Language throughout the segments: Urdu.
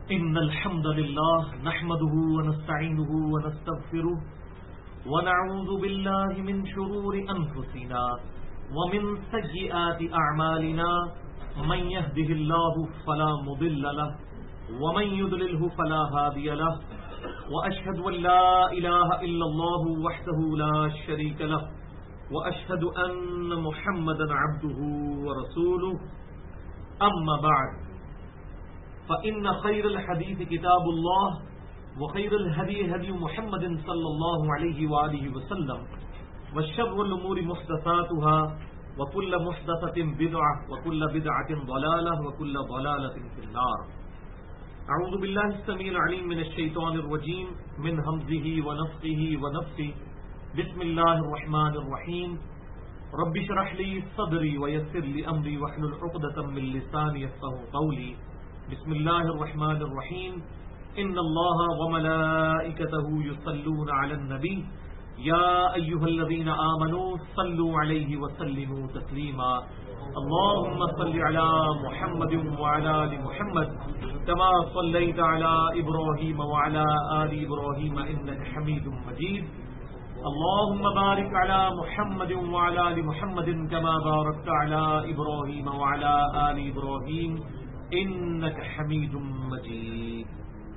إن الحمد لله نحمده ونستعينه ونستغفره ونعوذ بالله من شرور أنفسنا ومن سيئات أعمالنا من يهده الله فلا مضل له ومن يضلله فلا هادي له وأشهد أن لا إله إلا الله وحده لا شريك له وأشهد أن محمدا عبده ورسوله أما بعد فإن خير الحديث كتاب الله وخير الهدي هدي محمد صلى الله عليه وآله وسلم وشر الأمور محدثاتها وكل محدثة بدعة وكل بدعة ضلالة وكل ضلالة في النار. أعوذ بالله السميع العليم من الشيطان الرجيم من همزه ونفخه ونفثه. بسم الله الرحمن الرحيم. رب اشرح لي صدري ويسر لي أمري واحلل عقدة من لساني يفقهوا قولي. بسم الله الرحمن الرحيم. إن الله وملائكته يصلون على النبي يا أيها الذين آمنوا صلوا عليه وسلموا تسليما. اللهم صل على محمد وعلى آل محمد كما صليت على إبراهيم وعلى آل إبراهيم إنك حميد مجيد. اللهم بارك على محمد وعلى آل محمد كما باركت على إبراهيم وعلى آل إبراهيم إنك حميد مجيد.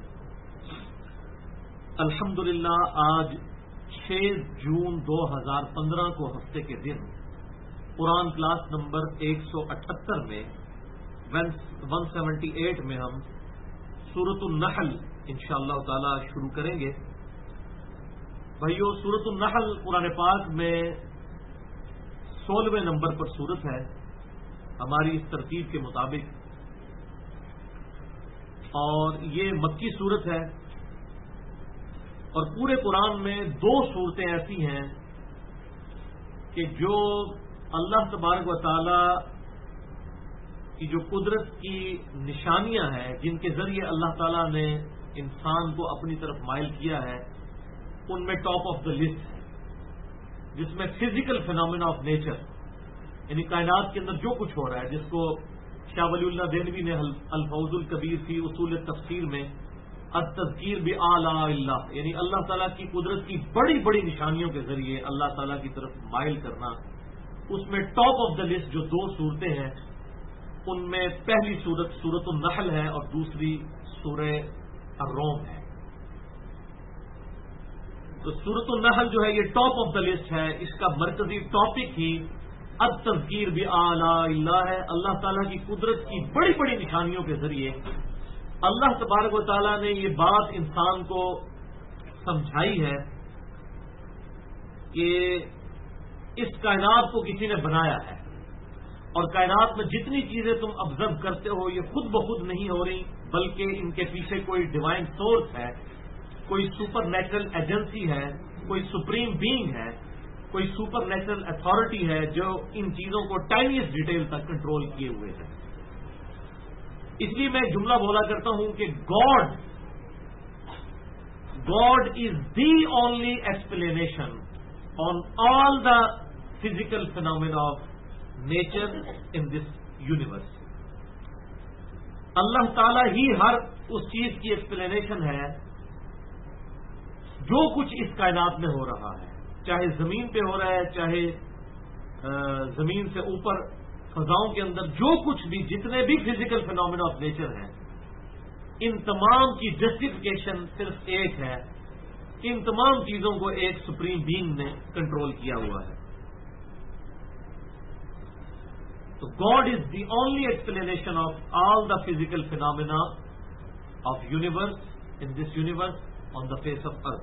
الحمدللہ آج 6 جون 2015 کو ہفتے کے دن قرآن کلاس نمبر 178 میں 178 میں ہم سورۃ النحل انشاءاللہ تعالی شروع کریں گے. بھائیو، سورۃ النحل قرآن پاک میں 16ویں نمبر پر سورت ہے ہماری اس ترتیب کے مطابق، اور یہ مکی سورت ہے. اور پورے قرآن میں 2 صورتیں ایسی ہیں کہ جو اللہ تبارک و تعالی کی جو قدرت کی نشانیاں ہیں، جن کے ذریعے اللہ تعالی نے انسان کو اپنی طرف مائل کیا ہے، ان میں ٹاپ آف دا لسٹ ہے، جس میں فزیکل فینومینا آف نیچر، یعنی کائنات کے اندر جو کچھ ہو رہا ہے، جس کو شاہ ولی اللہ دہلوی نے الفوز الکبیر فی اصول تفسیر میں التذکیر بآلاء اللہ، یعنی اللہ تعالیٰ کی قدرت کی بڑی بڑی نشانیوں کے ذریعے اللہ تعالیٰ کی طرف مائل کرنا، اس میں ٹاپ آف دا لسٹ جو 2 صورتیں ہیں، ان میں پہلی صورت سورۃ النحل ہے اور دوسری سورہ الروم ہے. تو سورۃ النحل جو ہے یہ ٹاپ آف دا لسٹ ہے، اس کا مرکزی ٹاپک ہی التذکیر بآلاء اللہ ہے. اللہ تعالیٰ کی قدرت کی بڑی بڑی نشانیوں کے ذریعے اللہ تبارک و تعالیٰ نے یہ بات انسان کو سمجھائی ہے کہ اس کائنات کو کسی نے بنایا ہے، اور کائنات میں جتنی چیزیں تم آبزرو کرتے ہو یہ خود بخود نہیں ہو رہی، بلکہ ان کے پیچھے کوئی ڈیوائن سورس ہے، کوئی سپر نیچرل ایجنسی ہے، کوئی سپریم بینگ ہے، کوئی سپر نیچرل اتھارٹی ہے جو ان چیزوں کو ٹائنیسٹ ڈیٹیل تک کنٹرول کیے ہوئے ہے. اس لیے میں جملہ بولا کرتا ہوں کہ God is the only explanation on all the physical phenomena of nature in this universe. اللہ تعالی ہی ہر اس چیز کی ایکسپلینیشن ہے جو کچھ اس کائنات میں ہو رہا ہے، چاہے زمین پہ ہو رہا ہے، چاہے زمین سے اوپر فضاؤں کے اندر جو کچھ بھی، جتنے بھی فزیکل فینومینا آف نیچر ہیں، ان تمام کی جسٹیفیکیشن صرف ایک ہے، ان تمام چیزوں کو ایک سپریم بینگ نے کنٹرول کیا ہوا ہے. تو God is the only explanation of all the physical phenomena of universe in this universe on the face of earth.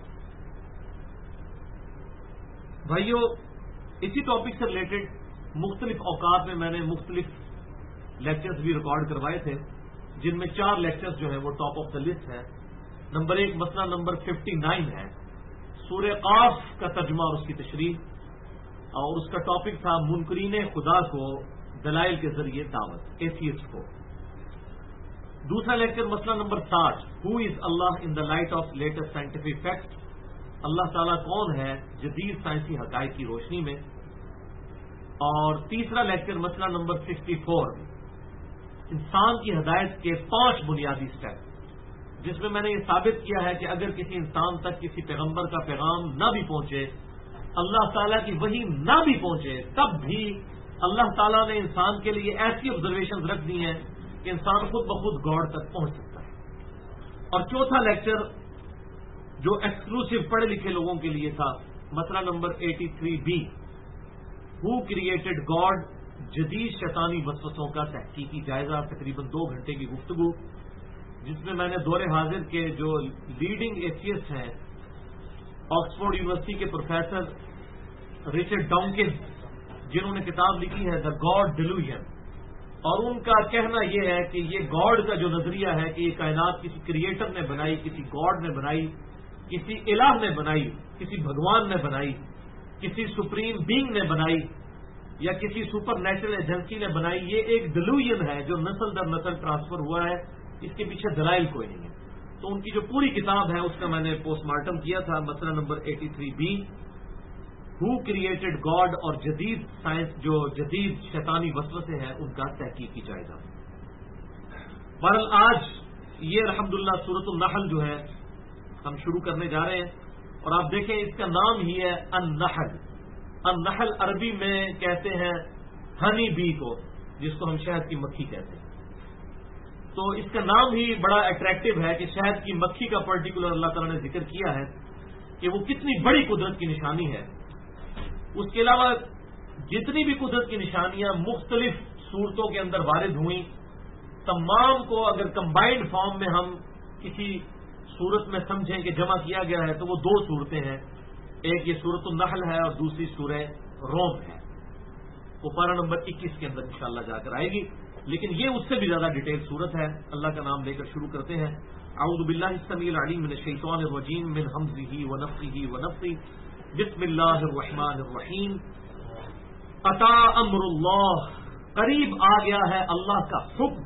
بھائیو، اسی ٹاپک سے ریلیٹڈ مختلف اوقات میں نے مختلف لیکچرز بھی ریکارڈ کروائے تھے، جن میں 4 لیکچرز جو ہیں وہ ٹاپ آف دا لسٹ ہے. نمبر 1 مسئلہ نمبر 59 ہے، سورہ قاف کا ترجمہ اور اس کی تشریح، اور اس کا ٹاپک تھا منکرین خدا کو دلائل کے ذریعے دعوت، ایتھیسٹ کو. دوسرا لیکچر مسئلہ number 60، who is Allah in the light of latest scientific fact, Allah تعالیٰ کون ہے جدید سائنسی حقائق کی روشنی میں. اور تیسرا لیکچر مسئلہ نمبر 64، انسان کی ہدایت کے 5 بنیادی سٹیپ. جس میں نے یہ ثابت کیا ہے کہ اگر کسی انسان تک کسی پیغمبر کا پیغام نہ بھی پہنچے، اللہ تعالیٰ کی وحی نہ بھی پہنچے، تب بھی اللہ تعالیٰ نے انسان کے لیے ایسی آبزرویشن رکھ دی ہیں کہ انسان خود بخود گاڈ تک پہنچ سکتا ہے۔ اور چوتھا لیکچر جو ایکسکلوسیو پڑھے لکھے لوگوں کے لیے تھا، مسئلہ number 83B، who created God, جدید شیطانی وسوسوں کا تحقیقی جائزہ، تقریباً 2 گھنٹے کی گفتگو، جس میں میں نے دور حاضر کے جو لیڈنگ ایتھیسٹ ہیں، آکسفورڈ یونیورسٹی کے پروفیسر رچرڈ ڈاؤنکن، جنہوں نے کتاب لکھی ہے دا گاڈ ڈیلوژن، اور ان کا کہنا یہ ہے کہ یہ گاڈ کا جو نظریہ ہے کہ یہ کائنات کسی کریٹر نے بنائی، کسی گاڈ نے بنائی، کسی الہ نے بنائی، کسی بھگوان نے بنائی، کسی سپریم بینگ نے بنائی، یا کسی سپر نیچرل ایجنسی نے بنائی، یہ ایک ڈیلوژن ہے جو نسل در نسل ٹرانسفر ہوا ہے، اس کے پیچھے دلائل کوئی نہیں ہے۔ تو ان کی جو پوری کتاب ہے اس کا میں نے پوسٹ مارٹم کیا تھا، مسئلہ number 83B، who created God, اور جدید سائنس جو جدید شیطانی وسوسے ہیں ان کا تحقیقی جائزہ۔ بہرحال آج یہ الحمدللہ سورۃ النحل جو ہے ہم شروع کرنے جا رہے ہیں، اور آپ دیکھیں اس کا نام ہی ہے النحل۔ النحل عربی میں کہتے ہیں ہنی بی کو، جس کو ہم شہد کی مکھی کہتے ہیں۔ تو اس کا نام ہی بڑا اٹریکٹیو ہے کہ شہد کی مکھی کا پرٹیکولر اللہ تعالیٰ نے ذکر کیا ہے کہ وہ کتنی بڑی قدرت کی نشانی ہے۔ اس کے علاوہ جتنی بھی قدرت کی نشانیاں مختلف صورتوں کے اندر وارد ہوئیں، تمام کو اگر کمبائنڈ فارم میں ہم کسی صورت میں سمجھیں کہ جمع کیا گیا ہے تو وہ 2 صورتیں ہیں، ایک یہ سورۃ النحل ہے اور دوسری سورہ روم ہے، وہ پارہ نمبر 21 کے اندر انشاءاللہ جا کر آئے گی، لیکن یہ اس سے بھی زیادہ ڈیٹیل صورت ہے۔ اللہ کا نام لے کر شروع کرتے ہیں۔ اعوذ باللہ السمیع العلیم من الشیطان الرجیم من ہمزہ ونفخہ ونفثہ، بسم اللہ الرحمن الرحیم۔ اتی امر اللہ، قریب آ گیا ہے اللہ کا حکم،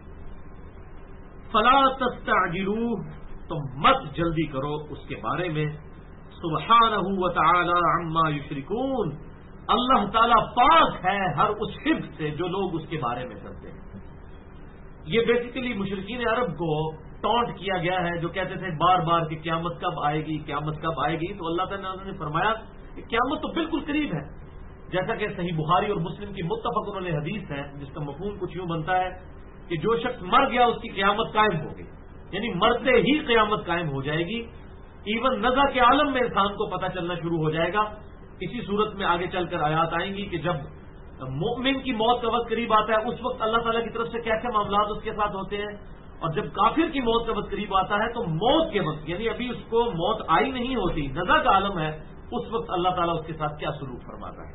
فلا تستعجلوہ، تو مت جلدی کرو اس کے بارے میں، سبحانہ وتعالی عما یشرکون، اللہ تعالیٰ پاک ہے ہر اس شرک سے جو لوگ اس کے بارے میں کرتے ہیں۔ یہ بیسیکلی مشرکین عرب کو ٹونٹ کیا گیا ہے جو کہتے تھے بار بار کہ قیامت کب آئے گی، قیامت کب آئے گی، تو اللہ تعالیٰ نے فرمایا کہ قیامت تو بالکل قریب ہے، جیسا کہ صحیح بخاری اور مسلم کی متفق علیہ حدیث ہے، جس کا مفہوم کچھ یوں بنتا ہے کہ جو شخص مر گیا اس کی قیامت قائم ہو گئی، یعنی مرتے ہی قیامت قائم ہو جائے گی، ایون نزع کے عالم میں انسان کو پتہ چلنا شروع ہو جائے گا۔ اسی صورت میں آگے چل کر آیات آئیں گی کہ جب مومن کی موت کا وقت قریب آتا ہے اس وقت اللہ تعالیٰ کی طرف سے کیسے معاملات اس کے ساتھ ہوتے ہیں، اور جب کافر کی موت کا وقت قریب آتا ہے تو موت کے وقت، یعنی ابھی اس کو موت آئی نہیں ہوتی، نزع کا عالم ہے، اس وقت اللہ تعالیٰ اس کے ساتھ کیا سلوک فرماتا ہے۔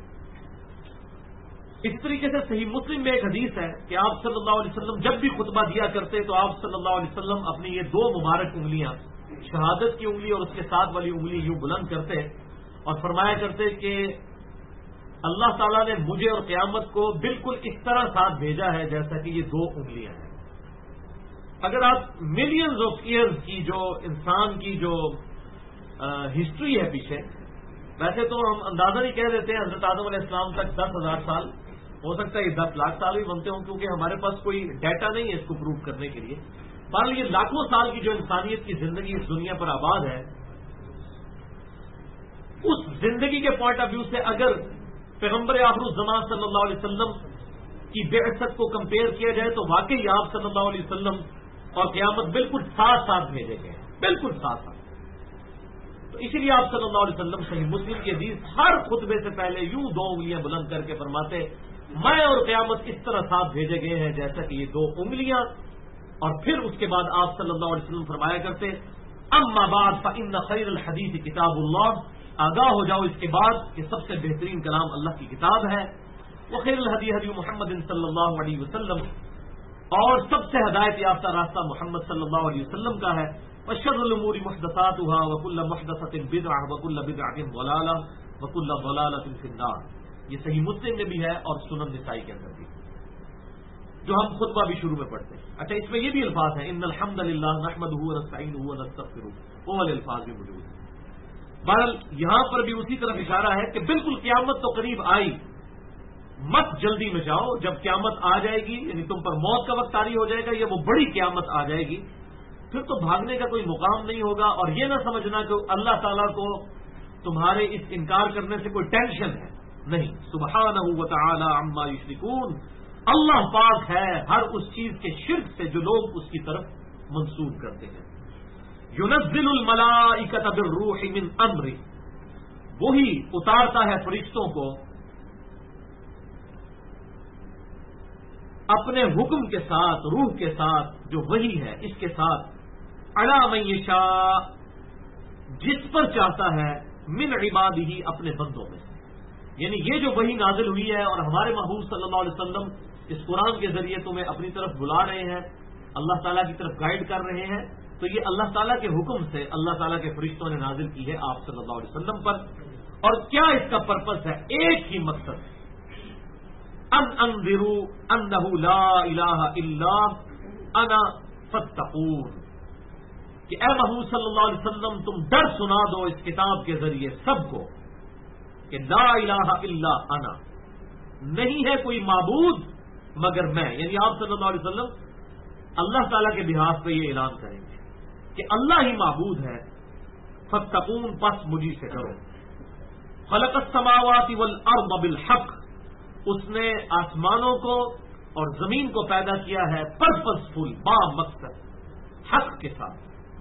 اس طریقے سے صحیح مسلم میں ایک حدیث ہے کہ آپ صلی اللہ علیہ وسلم جب بھی خطبہ دیا کرتے تو آپ صلی اللہ علیہ وسلم اپنی یہ 2 مبارک انگلیاں، شہادت کی انگلی اور اس کے ساتھ والی انگلی یوں بلند کرتے اور فرمایا کرتے کہ اللہ تعالیٰ نے مجھے اور قیامت کو بالکل اس طرح ساتھ بھیجا ہے جیسا کہ یہ 2 انگلیاں ہیں۔ اگر آپ ملینز آف ایئرز کی جو انسان کی جو ہسٹری ہے پیچھے، ویسے تو ہم اندازہ نہیں کہہ دیتے ہیں، حضرت آدم علیہ السلام تک 10,000 سال، ہو سکتا ہے یہ 10 لاکھ سال بھی بنتے ہوں، کیونکہ ہمارے پاس کوئی ڈیٹا نہیں ہے اس کو پروف کرنے کے لیے۔ بہرحال یہ لاکھوں سال کی جو انسانیت کی زندگی اس دنیا پر آباد ہے، اس زندگی کے پوائنٹ آف ویو سے اگر پیغمبر آخر الزمان صلی اللہ علیہ وسلم کی بعثت کو کمپیئر کیا جائے تو واقعی آپ صلی اللہ علیہ وسلم اور قیامت بالکل ساتھ ساتھ بھیجے گئے ہیں، بالکل ساتھ ساتھ۔ تو اسی لیے آپ صلی اللہ علیہ وسلم صحیح مسلم کی حدیث ہر خطبے سے پہلے یوں 2 انگلیاں بلند کر کے فرماتے، میں اور قیامت اس طرح ساتھ بھیجے گئے ہیں جیسا کہ یہ 2 انگلیاں، اور پھر اس کے بعد آپ صلی اللہ علیہ وسلم فرمایا کرتے، اما بعد فإن خیر الحدیث کتاب اللہ، آگاہ ہو جاؤ اس کے بعد کہ سب سے بہترین کلام اللہ کی کتاب ہے، وخیر الہدی ہدی محمد صلی اللہ علیہ وسلم، اور سب سے ہدایت یافتہ راستہ محمد صلی اللہ علیہ وسلم کا ہے، وشر الامور محدثاتها وكل محدثۃ بدعہ وكل بدعۃ ضلالہ وكل ضلالۃ فی النار۔ یہ صحیح مسلم میں بھی ہے اور سنن نسائی کے اندر بھی، جو ہم خطبہ بھی شروع میں پڑھتے ہیں۔ اچھا، اس میں یہ بھی الفاظ ہیں ان الحمد للہ نحمدہ ونستعینہ ونستغفرہ، وہ والے الفاظ بھی موجود ہیں۔ بہرحال یہاں پر بھی اسی طرف اشارہ ہے کہ بالکل قیامت تو قریب آئی، مت جلدی میں جاؤ، جب قیامت آ جائے گی، یعنی تم پر موت کا وقت طاری ہو جائے گا، یا وہ بڑی قیامت آ جائے گی، پھر تو بھاگنے کا کوئی مقام نہیں ہوگا. اور یہ نہ سمجھنا کہ اللہ تعالیٰ کو تمہارے اس انکار کرنے سے کوئی ٹینشن ہے، نہیں. سبحانہ و تعالی عما یشرکون، اللہ پاک ہے ہر اس چیز کے شرک سے جو لوگ اس کی طرف منسوب کرتے ہیں. ينزل الملائکۃ بالروح من امرہ، وہی اتارتا ہے فرشتوں کو اپنے حکم کے ساتھ، روح کے ساتھ، جو وہی ہے اس کے ساتھ، علی من یشاء، جس پر چاہتا ہے، من عبادہ، اپنے بندوں میں سے. یعنی یہ جو وحی نازل ہوئی ہے اور ہمارے محبوب صلی اللہ علیہ وسلم اس قرآن کے ذریعے تمہیں اپنی طرف بلا رہے ہیں، اللہ تعالیٰ کی طرف گائیڈ کر رہے ہیں، تو یہ اللہ تعالیٰ کے حکم سے اللہ تعالیٰ کے فرشتوں نے نازل کی ہے آپ صلی اللہ علیہ وسلم پر. اور کیا اس کا پرپس ہے؟ ایک ہی مقصد ہے، ان انذروا انہ لا الہ الا انا فاتقون، کہ اے محمود صلی اللہ علیہ وسلم تم ڈر سنا دو اس کتاب کے ذریعے سب کو کہ لا الہ الا انا، نہیں ہے کوئی معبود مگر میں. یعنی آپ صلی اللہ علیہ وسلم اللہ تعالیٰ کے بحاف پہ یہ اعلان کریں گے کہ اللہ ہی معبود ہے. فاتقون، پس مجھے سے ڈرو. خلق السماوات والارض بالحق، اس نے آسمانوں کو اور زمین کو پیدا کیا ہے پرپزفل، با مقصد، حق کے ساتھ.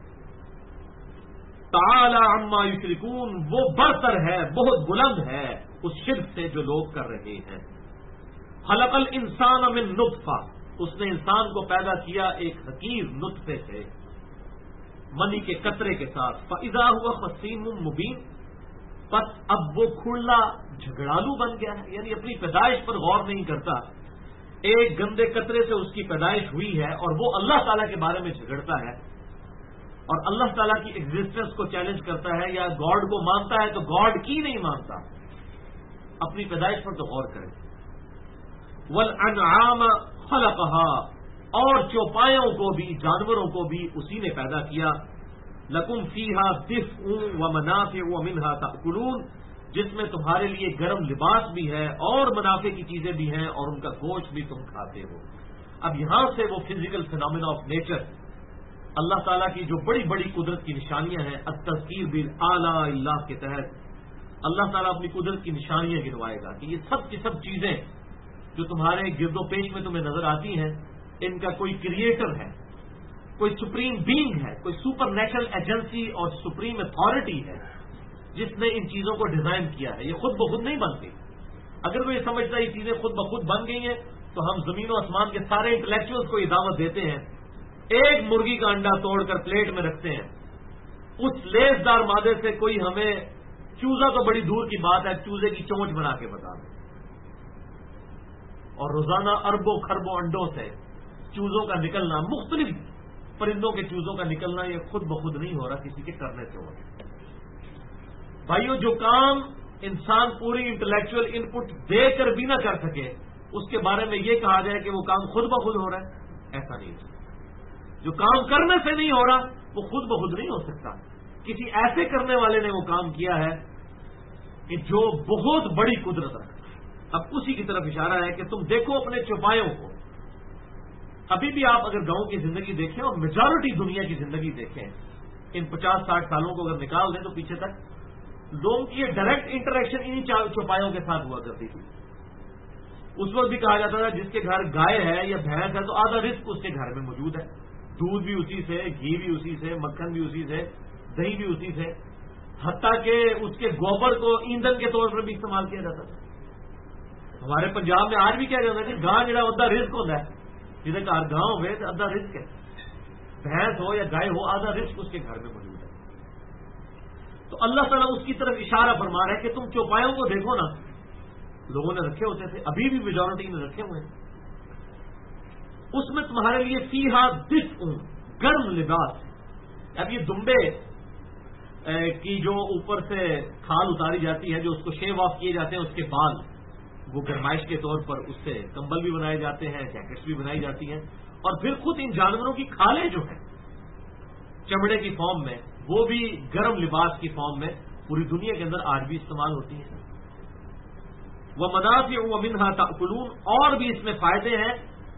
تعالی عما یشرکون، وہ برتر ہے، بہت بلند ہے اس شرک سے جو لوگ کر رہے ہیں. خلق الانسان من نطفہ، اس نے انسان کو پیدا کیا ایک حقیر نطفے سے، منی کے قطرے کے ساتھ. فاذا هو خصیم مبین، پس اب وہ کھلا جھگڑالو بن گیا ہے. یعنی اپنی پیدائش پر غور نہیں کرتا، ایک گندے قطرے سے اس کی پیدائش ہوئی ہے اور وہ اللہ تعالیٰ کے بارے میں جھگڑتا ہے اور اللہ تعالیٰ کی ایگزسٹنس کو چیلنج کرتا ہے، یا گاڈ کو مانتا ہے تو گاڈ کی نہیں مانتا. اپنی پیدائش پر تو غور کریں. والانعام خلقها، اور چوپایوں کو بھی، جانوروں کو بھی اسی نے پیدا کیا. لکم فیہا دفء ومنافع ومنہا تأکلون، جس میں تمہارے لیے گرم لباس بھی ہے اور منافع کی چیزیں بھی ہیں اور ان کا گوشت بھی تم کھاتے ہو. اب یہاں سے وہ physical phenomena of nature, Allah تعالیٰ کی جو بڑی بڑی قدرت کی نشانیاں ہیں، التذکیر بالآلاء اللہ کے تحت اللہ تعالیٰ اپنی قدرت کی نشانیاں گنوائے گا کہ یہ سب کی سب چیزیں جو تمہارے گرد و پیش میں تمہیں نظر آتی ہیں، ان کا کوئی کریٹر ہے، کوئی سپریم بینگ ہے، کوئی سپر نیچرل ایجنسی اور سپریم اتھارٹی ہے جس نے ان چیزوں کو ڈیزائن کیا ہے. یہ خود بخود نہیں بنتی. اگر وہ یہ سمجھتا ہے یہ چیزیں خود بخود بن گئی ہیں تو ہم زمین و آسمان کے سارے انٹلیکچوئلس کو یہ دعوت دیتے ہیں، ایک مرغی کا انڈا توڑ کر پلیٹ میں رکھتے ہیں، اس لیس دار مادے سے کوئی ہمیں چوزا تو بڑی دور کی بات ہے، چوزے کی چونچ بنا کے بتا دیں. اور روزانہ اربوں خربوں انڈوں سے چوزوں کا نکلنا، مختلف پرندوں کے چوزوں کا نکلنا، یہ خود بخود نہیں ہو رہا، کسی کے کرنے سے ہو رہا. بھائیو، جو کام انسان پوری انٹلیکچوئل ان پٹ دے کر بھی نہ کر سکے اس کے بارے میں یہ کہا جائے کہ وہ کام خود بخود ہو رہا ہے، ایسا نہیں ہے. جو کام کرنے سے نہیں ہو رہا وہ خود بخود نہیں ہو سکتا. کسی ایسے کرنے والے نے وہ کام کیا ہے کہ جو بہت بڑی قدرت رکھتا ہے. اب اسی کی طرف اشارہ ہے کہ تم دیکھو اپنے چوپایوں کو. ابھی بھی آپ اگر گاؤں کی زندگی دیکھیں اور میجورٹی دنیا کی زندگی دیکھیں، ان 50-60 سالوں کو اگر نکال دیں تو پیچھے تک لوگوں کی یہ ڈائریکٹ انٹریکشن انہی چوپایوں کے ساتھ ہوا کرتی تھی. اس وقت بھی کہا جاتا تھا جس کے گھر گائے ہے یا بھینس ہے تو آدھا رزق اس کے گھر میں موجود ہے. دودھ بھی اسی سے، گھی بھی اسی سے، مکھن بھی اسی سے، دہی بھی اسی سے، حتیٰ کہ اس کے گوبر کو ایندھن کے طور پر بھی استعمال کیا جاتا تھا. ہمارے پنجاب میں آج بھی کیا جاتا ہے کہ گاں جڑا ادھا رزق ہوتا ہے، جہاں گھر گاں ہوئے تو ادھا رزق ہے، بھینس ہو یا گائے ہو آدھا رزق اس کے گھر میں موجود ہے. تو اللہ تعالیٰ اس کی طرف اشارہ فرما رہا ہے کہ تم چوپایوں کو دیکھو نا، لوگوں نے رکھے ہوتے تھے، ابھی بھی میجورٹی نے رکھے ہوئے ہیں. اس میں تمہارے لیے فیہا دفء، گرم لباس. اب یہ دمبے کی جو اوپر سے کھال اتاری جاتی ہے، جو اس کو شیو آف کیے جاتے ہیں، اس کے بال، وہ گرمائش کے طور پر اس سے کمبل بھی بنائے جاتے ہیں، جیکٹس بھی بنائی جاتی ہیں. اور پھر خود ان جانوروں کی کھالیں جو ہیں چمڑے کی فارم میں، وہ بھی گرم لباس کی فارم میں پوری دنیا کے اندر آج بھی استعمال ہوتی ہیں. وَمَنَافِعُ وَمِنْهَا تَأْكُلُونَ، اور بھی اس میں فائدے ہیں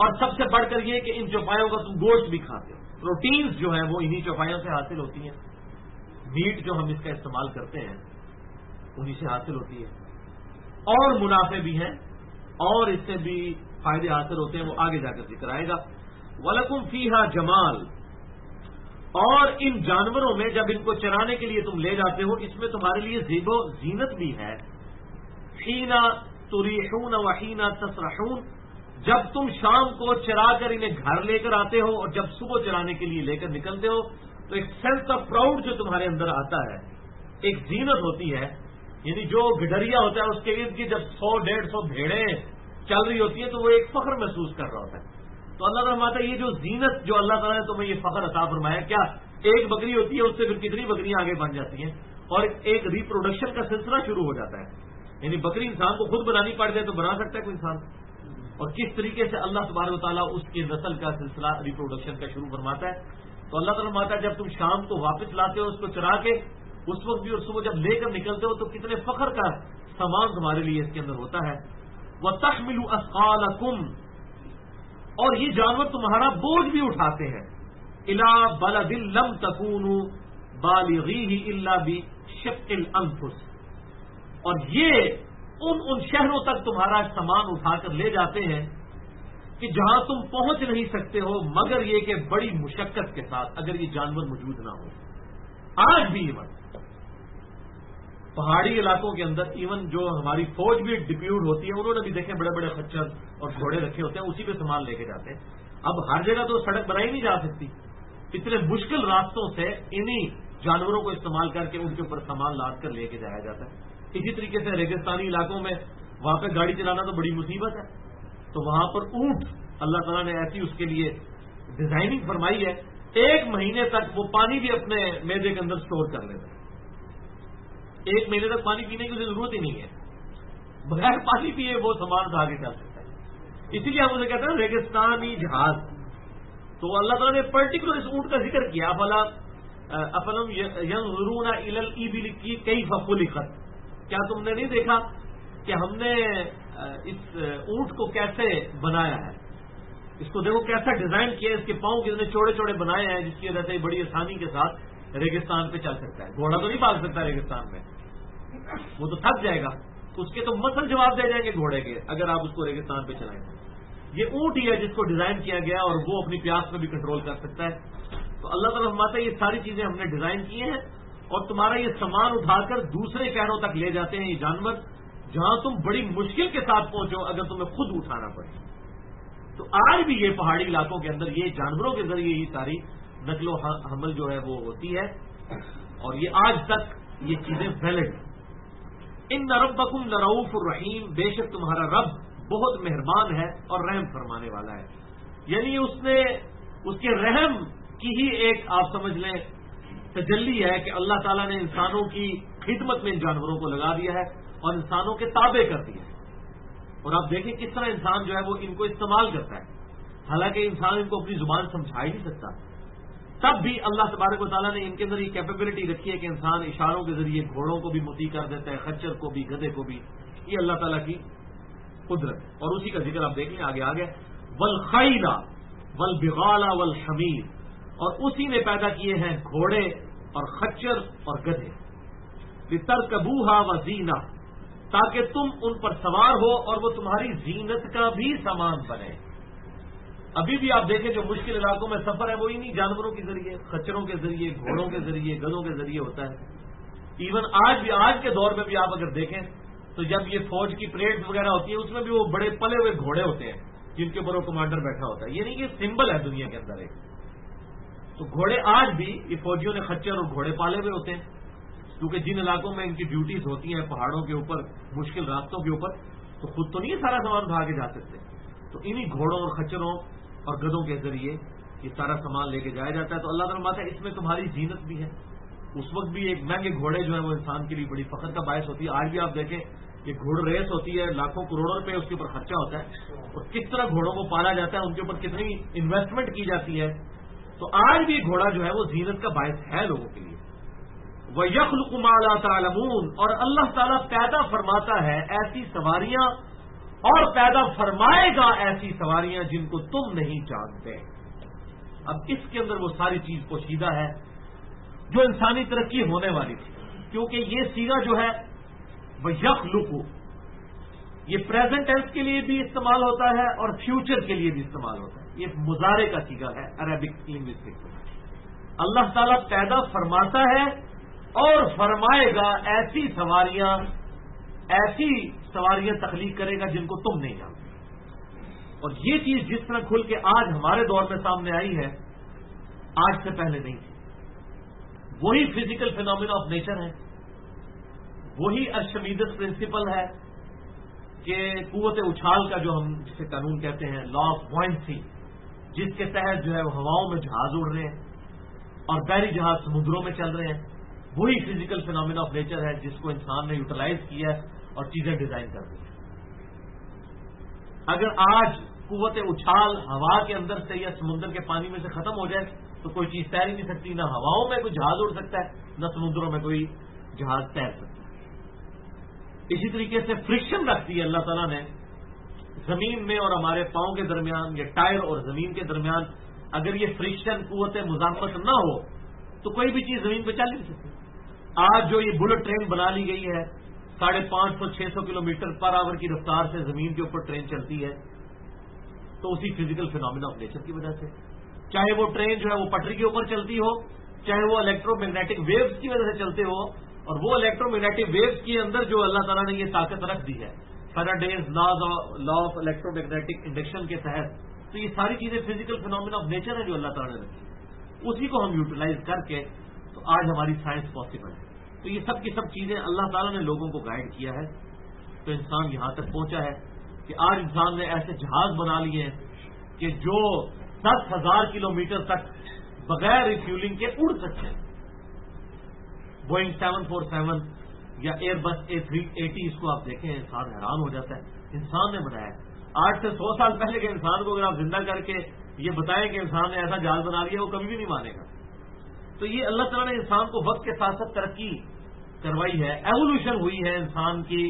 اور سب سے بڑھ کر یہ کہ ان چوپایوں کا تم گوشت بھی کھاتے ہو. پروٹینز جو ہیں وہ انہی چوپایوں سے حاصل ہوتی ہیں. میٹ جو ہم اس کا استعمال کرتے ہیں انہی سے حاصل ہوتی ہے. اور منافع بھی ہیں اور اس سے بھی فائدے حاصل ہوتے ہیں، وہ آگے جا کر ذکر آئے گا. وَلَكُمْ فِيهَا جَمَالٌ، اور ان جانوروں میں جب ان کو چرانے کے لیے تم لے جاتے ہو اس میں تمہارے لیے زیب و زینت بھی ہے. حِينَ تُرِيحُونَ وَحِينَ تَسْرَحُونَ، جب تم شام کو چرا کر انہیں گھر لے کر آتے ہو اور جب صبح چرانے کے لیے لے کر نکلتے ہو تو ایک سینس آف پراؤڈ جو تمہارے اندر آتا ہے، ایک زینت ہوتی ہے. یعنی جو گڈریا ہوتا ہے اس کے ارد گرد جب 100-150 بھیڑیں چل رہی ہوتی ہیں تو وہ ایک فخر محسوس کر رہا ہوتا ہے. تو اللہ تعالیٰ فرماتا ہے یہ جو زینت جو اللہ تعالیٰ نے تمہیں یہ فخر عطا فرمایا، کیا ایک بکری ہوتی ہے اس سے پھر کتنی بکریاں آگے بن جاتی ہیں اور ایک ریپروڈکشن کا سلسلہ شروع ہو جاتا ہے. یعنی بکری انسان کو خود بنانی پڑ جائے تو بنا سکتا ہے کوئی انسان. اور کس طریقے سے اللہ تبارک و تعالیٰ اس کی نسل کا سلسلہ ریپروڈکشن کا شروع فرماتا ہے. تو اللہ تعالیٰ فرماتا ہے جب تم شام کو واپس لاتے ہو اس کو چرا کے اس وقت بھی اور صبح جب لے کر نکلتے ہو تو کتنے فخر کا سامان تمہارے لیے اس کے اندر ہوتا ہے. وَتَحْمِلُ أَثْقَالَكُمْ، اور یہ جانور تمہارا بوجھ بھی اٹھاتے ہیں. إِلَىٰ بَلَدٍ لَمْ تَكُونُوا بَالِغِيهِ إِلَّا بِشِقِّ الْأَنفُسِ، اور یہ ان شہروں تک تمہارا سامان اٹھا کر لے جاتے ہیں کہ جہاں تم پہنچ نہیں سکتے ہو مگر یہ کہ بڑی مشقت کے ساتھ، اگر یہ جانور موجود نہ ہو. آج بھی ایون پہاڑی علاقوں کے اندر ایون جو ہماری فوج بھی ڈپیوٹ ہوتی ہے انہوں نے بھی دیکھیں بڑے بڑے خچر اور گھوڑے رکھے ہوتے ہیں، اسی پہ سامان لے کے جاتے ہیں. اب ہر جگہ تو سڑک بنائی نہیں جا سکتی، اتنے مشکل راستوں سے انہی جانوروں کو استعمال کر کے ان کے اوپر سامان لاد کر لے کے جایا جاتا ہے. اسی طریقے سے ریگستانی علاقوں میں وہاں پہ گاڑی چلانا تو بڑی مصیبت ہے، تو وہاں پر اونٹ اللہ تعالیٰ نے ایسی اس کے لیے ڈیزائننگ فرمائی ہے 1 مہینے تک وہ پانی بھی اپنے میدے کے اندر اسٹور کر لیتا ہے. 1 مہینے تک پانی پینے کی ضرورت ہی نہیں ہے، بغیر پانی پیے وہ سامان اٹھا کے چل سکتا ہے. اسی لیے ہم اسے کہتے ہیں ریگستانی جہاز. تو اللہ تعالیٰ نے پرٹیکولر اس اونٹ کا ذکر کیا، افلم ينظرون الى الابل كيف خلقت، کیا تم نے نہیں دیکھا کہ ہم نے اس اونٹ کو کیسے بنایا ہے، اس کو دیکھو کیسا ڈیزائن کیا ہے، اس کے پاؤں کتنے چوڑے چوڑے بنائے ہیں جس کی وجہ سے بڑی آسانی کے ساتھ ریگستان پہ چل سکتا ہے. گھوڑا تو نہیں بھاگ سکتا ریگستان میں، وہ تو تھک جائے گا، اس کے تو مسل جواب دے جائیں گے گھوڑے کے اگر آپ اس کو ریگستان پہ چلائیں. یہ اونٹ ہی ہے جس کو ڈیزائن کیا گیا اور وہ اپنی پیاس میں بھی کنٹرول کر سکتا ہے. تو اللہ تعالیٰ فرماتا ہے یہ ساری چیزیں ہم نے ڈیزائن کی ہیں اور تمہارا یہ سامان اٹھا کر دوسرے شہروں تک لے جاتے ہیں یہ جانور، جہاں تم بڑی مشکل کے ساتھ پہنچو اگر تمہیں خود اٹھانا پڑے. تو آج بھی یہ پہاڑی علاقوں کے اندر یہ جانوروں کے ذریعے ہی ساری نقل و حمل جو ہے وہ ہوتی ہے اور یہ آج تک یہ چیزیں ویلڈ. ان ربکم لرؤوف الرحیم، بے شک تمہارا رب بہت مہربان ہے اور رحم فرمانے والا ہے. یعنی اس نے اس کے رحم کی ہی ایک آپ سمجھ لیں تجلی ہے کہ اللہ تعالیٰ نے انسانوں کی خدمت میں ان جانوروں کو لگا دیا ہے اور انسانوں کے تابع کر دیا ہے. اور آپ دیکھیں کس طرح انسان جو ہے وہ ان کو استعمال کرتا ہے، حالانکہ انسان ان کو اپنی زبان سمجھا ہی نہیں سکتا، تب بھی اللہ تبارک و تعالیٰ نے ان کے اندر یہ کیپیبلٹی رکھی ہے کہ انسان اشاروں کے ذریعے گھوڑوں کو بھی مطیع کر دیتا ہے، خچر کو بھی، گدھے کو بھی. یہ اللہ تعالیٰ کی قدرت. اور اسی کا ذکر آپ دیکھ لیں آگے والخیل والبغال والحمیر، اور اسی نے پیدا کیے ہیں گھوڑے اور خچر اور گدھے. لترکبوہا وزینہ، تاکہ تم ان پر سوار ہو اور وہ تمہاری زینت کا بھی سامان بنے. ابھی بھی آپ دیکھیں جو مشکل علاقوں میں سفر ہے وہ انہی جانوروں کے ذریعے، خچروں کے ذریعے، گھوڑوں کے ذریعے، گدھوں کے ذریعے ہوتا ہے. ایون آج کے دور میں بھی آپ اگر دیکھیں تو جب یہ فوج کی پریڈ وغیرہ ہوتی ہے اس میں بھی وہ بڑے پلے ہوئے گھوڑے ہوتے ہیں جن کے اوپر وہ کمانڈر بیٹھا ہوتا ہے. یہ نہیں کہ سمبل ہے دنیا کے اندر ایک. تو گھوڑے آج بھی یہ فوجیوں نے خچر اور گھوڑے پالے ہوئے ہوتے ہیں کیونکہ جن علاقوں میں ان کی ڈیوٹیز ہوتی ہیں پہاڑوں کے اوپر، مشکل راستوں کے اوپر، تو خود تو نہیں سارا سامان اٹھا کے جا سکتے. تو انہی گھوڑوں اور خچروں اور گدھوں کے ذریعے یہ سارا سامان لے کے جایا جاتا ہے. تو اللہ تعالیٰ فرماتا ہے اس میں تمہاری زینت بھی ہے. اس وقت بھی ایک مہنگے گھوڑے جو ہیں وہ انسان کے لیے بڑی فخر کا باعث ہوتی ہے. آج بھی آپ دیکھیں یہ گھوڑ ریس ہوتی ہے، لاکھوں کروڑوں روپے اس کے اوپر خرچہ ہوتا ہے اور کس طرح گھوڑوں کو پالا جاتا ہے، ان کے اوپر کتنی انویسٹمنٹ کی جاتی ہے. تو آج بھی گھوڑا جو ہے وہ زینت کا باعث ہے لوگوں کے لیے. وَيَخْلُقُ مَا لَا تَعْلَمُونَ، اور اللہ تعالیٰ پیدا فرماتا ہے ایسی سواریاں اور پیدا فرمائے گا ایسی سواریاں جن کو تم نہیں جانتے. اب اس کے اندر وہ ساری چیز پوشیدہ ہے جو انسانی ترقی ہونے والی تھی، کیونکہ یہ سیگا جو ہے وہ یخلقو، یہ پریزنٹ ٹینس کے لیے بھی استعمال ہوتا ہے اور فیوچر کے لیے بھی استعمال ہوتا ہے. یہ مضارع کا سیگا ہے عربک لنگوسٹکس میں. اللہ تعالیٰ پیدا فرماتا ہے اور فرمائے گا ایسی سواریاں تخلیق کرے گا جن کو تم نہیں جانتے. اور یہ چیز جس طرح کھل کے آج ہمارے دور میں سامنے آئی ہے، آج سے پہلے نہیں تھی. وہی فزیکل فینومینا آف نیچر ہے، وہی ارشمیدس پرنسپل ہے کہ قوت اچھال کا جو ہم جسے قانون کہتے ہیں، لا آف بوئنسی، جس کے تحت جو ہے وہ ہواؤں میں جہاز اڑ رہے ہیں اور بحری جہاز سمندروں میں چل رہے ہیں. وہی فزیکل فینومینا آف نیچر ہے جس کو انسان نے یوٹیلائز کیا ہے اور چیزیں ڈیزائن کر دی ہیں. اگر آج قوت اچھال ہوا کے اندر سے یا سمندر کے پانی میں سے ختم ہو جائے تو کوئی چیز تیر ہی نہیں سکتی. نہ ہواؤں میں کوئی جہاز اڑ سکتا ہے، نہ سمندروں میں کوئی جہاز تیر سکتا ہے. اسی طریقے سے فرکشن رکھتی ہے اللہ تعالیٰ نے زمین میں اور ہمارے پاؤں کے درمیان، یا ٹائر اور زمین کے درمیان. اگر یہ فرکشن قوت مضافت نہ ہو تو کوئی بھی چیز زمین پہ چل نہیں سکتی. آج جو یہ بلٹ ٹرین بنا لی گئی ہے 550-600 کلومیٹر پر آور کی رفتار سے زمین کے اوپر ٹرین چلتی ہے، تو اسی فزیکل فینومینا آف نیچر کی وجہ سے. چاہے وہ ٹرین جو ہے وہ پٹری کے اوپر چلتی ہو، چاہے وہ الیکٹرو میگنیٹک ویوز کی وجہ سے چلتے ہو، اور وہ الیکٹرو میگنیٹک ویوز کے اندر جو اللہ تعالیٰ نے یہ طاقت رکھ دی ہے Faraday's law of electromagnetic induction کے تحت، تو یہ ساری چیزیں فزیکل فینومینا آف نیچر ہے جو اللہ تعالیٰ نے رکھی. اسی کو ہم یوٹیلائز کر کے تو آج ہماری سائنس پاسبل ہے. تو یہ سب کی سب چیزیں اللہ تعالیٰ نے لوگوں کو گائیڈ کیا ہے، تو انسان یہاں تک پہنچا ہے کہ آج انسان نے ایسے جہاز بنا لیے ہیں کہ جو 10,000 کلومیٹر تک بغیر ریفیولنگ کے اڑ سکتے ہیں. بوئنگ 747 یا ایئر بس A380، اس کو آپ دیکھیں انسان حیران ہو جاتا ہے. انسان نے بنایا ہے. 8 سے 100 سال پہلے کے انسان کو اگر آپ زندہ کر کے یہ بتائیں کہ انسان نے ایسا جہاز بنا لیا، وہ کبھی بھی نہیں مانے گا. تو یہ اللہ تعالیٰ نے انسان کو وقت کے ساتھ ساتھ ترقی کروائی ہے. ایوولوشن ہوئی ہے انسان کی،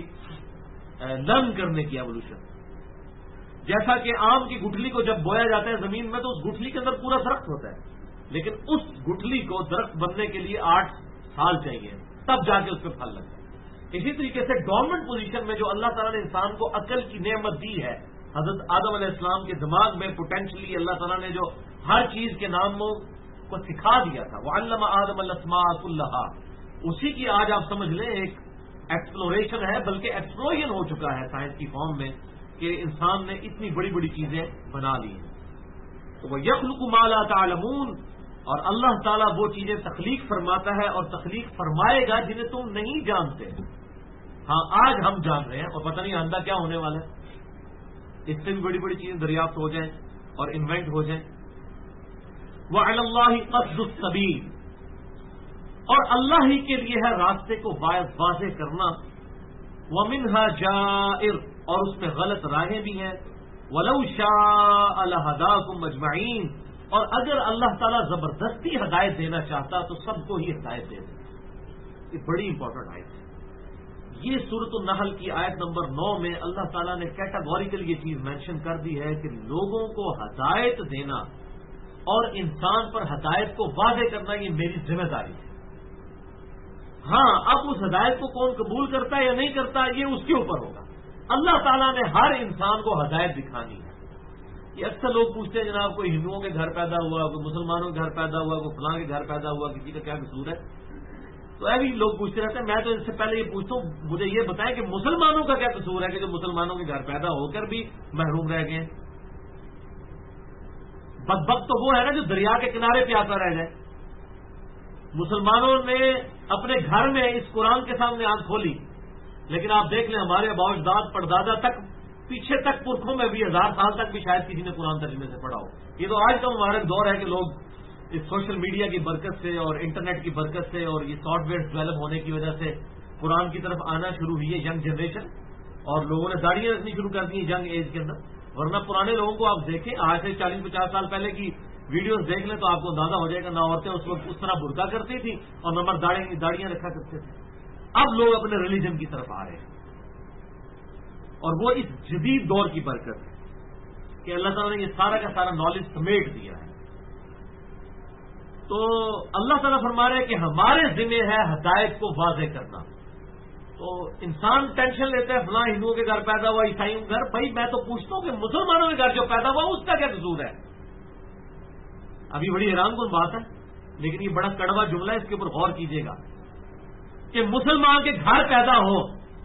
لرن کرنے کی ایوولوشن. جیسا کہ آم کی گٹھلی کو جب بویا جاتا ہے زمین میں تو اس گٹھلی کے اندر پورا درخت ہوتا ہے، لیکن اس گٹھلی کو درخت بننے کے لیے 8 سال چاہیے، تب جا کے اس پہ پھل لگتا ہے. اسی طریقے سے ڈورمنٹ پوزیشن میں جو اللہ تعالیٰ نے انسان کو عقل کی نعمت دی ہے، حضرت آدم علیہ السلام کے دماغ میں پوٹینشلی اللہ تعالیٰ نے جو ہر چیز کے ناموں کو سکھا دیا تھا، وَعَلَّمَ آدَمَ الْأَسْمَاءَ كُلَّهَا، اسی کی آج آپ سمجھ لیں ایک ایکسپلوریشن ہے، بلکہ ایکسپلوژن ہو چکا ہے سائنس کی فارم میں کہ انسان نے اتنی بڑی بڑی چیزیں بنا لی ہیں. تو وہ یخلق ما لا تعلمون، اور اللہ تعالیٰ وہ چیزیں تخلیق فرماتا ہے اور تخلیق فرمائے گا جنہیں تم نہیں جانتے. ہاں آج ہم جان رہے ہیں اور پتہ نہیں آئندہ کیا ہونے والا ہے. اس سے بھی بڑی بڑی چیزیں دریافت ہو جائیں اور انوینٹ ہو جائیں. وَعَلَى اللَّهِ قَصْدُ السَّبِيلِ، اور اللہ ہی کے لیے ہے راستے کو واضح کرنا. وَمِنْهَا جَائِرٌ، اور اس میں غلط راہیں بھی ہیں. وَلَوْ شَاءَ لَهَدَاكُمْ أَجْمَعِينَ، اور اگر اللہ تعالیٰ زبردستی ہدایت دینا چاہتا تو سب کو ہی ہدایت دے دے. یہ بڑی امپورٹنٹ آیت ہے. یہ سورۃ النحل کی آیت نمبر 9 میں اللہ تعالیٰ نے کیٹاگوریکل یہ چیز مینشن کر دی ہے کہ لوگوں کو ہدایت دینا اور انسان پر ہدایت کو واضح کرنا یہ میری ذمہ داری ہے. ہاں اب اس ہدایت کو کون قبول کرتا ہے یا نہیں کرتا یہ اس کے اوپر ہوگا. اللہ تعالیٰ نے ہر انسان کو ہدایت دکھانی ہے. یہ اکثر لوگ پوچھتے ہیں جناب کوئی ہندوؤں کے گھر پیدا ہوا، کوئی مسلمانوں کے گھر پیدا ہوا، کوئی فلاں کے گھر پیدا ہوا، کسی کا کیا قصور ہے؟ تو ایسے ہی لوگ پوچھتے رہتے ہیں. میں تو اس سے پہلے یہ پوچھتا ہوں مجھے یہ بتائیں کہ مسلمانوں کا کیا قصور ہے کہ جو مسلمانوں کے گھر پیدا ہو کر بھی محروم رہ گئے. بدبخت تو وہ ہے نا جو دریا کے کنارے پہ آتا رہ جائے. مسلمانوں نے اپنے گھر میں اس قرآن کے سامنے آنکھ کھولی، لیکن آپ دیکھ لیں ہمارے ابا اجداد پردادا تک پیچھے تک پرکھوں میں بھی 1000 سال تک بھی شاید کسی نے قرآن ترجمے سے پڑھا ہو. یہ تو آج کا مبارک دور ہے کہ لوگ اس سوشل میڈیا کی برکت سے اور انٹرنیٹ کی برکت سے اور یہ سافٹ ویئر ڈیولپ ہونے کی وجہ سے قرآن کی طرف آنا شروع ہوئی ہے ینگ جنریشن، اور لوگوں نے داڑیاں رکھنی شروع کر دی ہیں ینگ ایج کے اندر. ورنہ پرانے لوگوں کو آپ دیکھیں آج سے 40-50 سال پہلے کی ویڈیوز دیکھ لیں تو آپ کو اندازہ ہو جائے گا. نہ عورتیں اس وقت اس طرح برقع کرتی تھی اور نہ داڑیاں رکھا کرتے تھے. اب لوگ اپنے ریلیجن کی طرف آ رہے ہیں. اور وہ اس جدید دور کی برکت ہے کہ اللہ تعالیٰ نے یہ سارا کا سارا نالج سمیٹ دیا ہے. تو اللہ تعالیٰ فرما رہے ہیں کہ ہمارے ذمہ ہے ہدایت کو واضح کرنا. تو انسان ٹینشن لیتا ہے فلاں ہندوؤں کے گھر پیدا ہوا عیسائیوں کے گھر. بھائی میں تو پوچھتا ہوں کہ مسلمانوں کے گھر جو پیدا ہوا اس کا کیا قصور ہے؟ ابھی بڑی حیران کن بات ہے لیکن یہ بڑا کڑوا جملہ ہے, اس کے اوپر غور کیجیے گا کہ مسلمان کے گھر پیدا ہو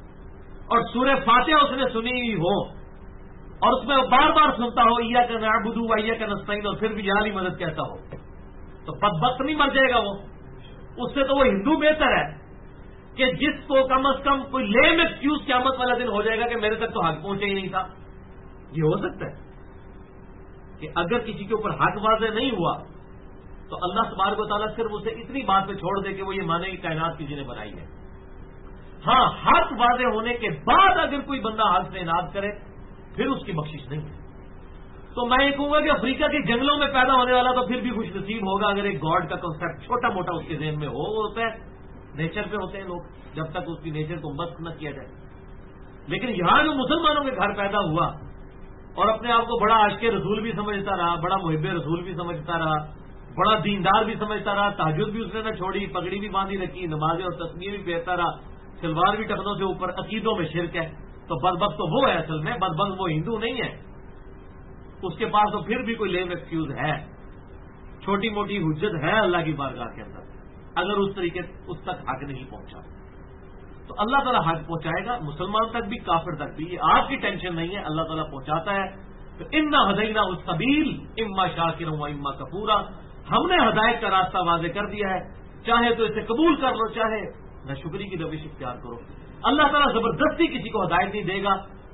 اور سورہ فاتحہ اس نے سنی ہوئی ہو اور اس میں بار بار سنتا ہو ایاک نعبد و ایاک نستعین اور پھر بھی جہاں مدد کہتا ہو, تو بدبخت نہیں مر جائے گا وہ؟ اس سے تو وہ ہندو بہتر ہے کہ جس کو کم از کم کوئی لیم ایکسکیوز قیامت والا دن ہو جائے گا کہ میرے تک تو حق پہنچے ہی نہیں تھا. یہ ہو سکتا ہے کہ اگر کسی کے اوپر حق واضح نہیں ہوا تو اللہ تبارک و تعالیٰ صرف اسے اتنی بات پہ چھوڑ دے کہ وہ یہ مانے کہ کائنات کسی نے بنائی ہے. ہاں, حق واضح ہونے کے بعد اگر کوئی بندہ حق سے اناد کرے پھر اس کی بخشش نہیں ہے. تو میں یہ کہوں گا کہ افریقہ کے جنگلوں میں پیدا ہونے والا تو پھر بھی خوش نصیب ہوگا اگر ایک گاڈ کا کنسپٹ چھوٹا موٹا اس کے ذہن میں ہو. وہ ہوتا ہے نیچر پہ ہوتے ہیں لوگ, جب تک اس کی نیچر کو مست نہ کیا جائے. لیکن یہاں جو مسلمانوں کے گھر پیدا ہوا اور اپنے آپ کو بڑا عاشق رسول بھی سمجھتا رہا, بڑا محب رسول بھی سمجھتا رہا, بڑا دیندار بھی سمجھتا رہا, تہجد بھی اس نے نہ چھوڑی, پگڑی بھی باندھی رکھی, نمازیں اور تسبیحیں بھی پہنتا رہا, شلوار بھی ٹخنوں سے اوپر, عقیدوں میں شرک ہے, تو بدبخت تو وہ ہے اصل میں, بدبخت وہ ہندو نہیں ہے. اس کے پاس تو پھر بھی کوئی لیم ایکسکیوز ہے, چھوٹی موٹی حجت ہے اللہ کی بارگاہ کے اندر اگر اس طریقے اس تک حق نہیں پہنچا. تو اللہ تعالیٰ حق پہنچائے گا مسلمان تک بھی کافر تک بھی. یہ آپ کی ٹینشن نہیں ہے, اللہ تعالیٰ پہنچاتا ہے. تو انا ہدینا السبیل اما شاکرا و اما کفورا, ہم نے ہدایت کا راستہ واضح کر دیا ہے, چاہے تو اسے قبول کر لو چاہے نہ شکری کی روش اختیار کرو. اللہ تعالیٰ زبردستی کسی کو ہدایت نہیں دے گا.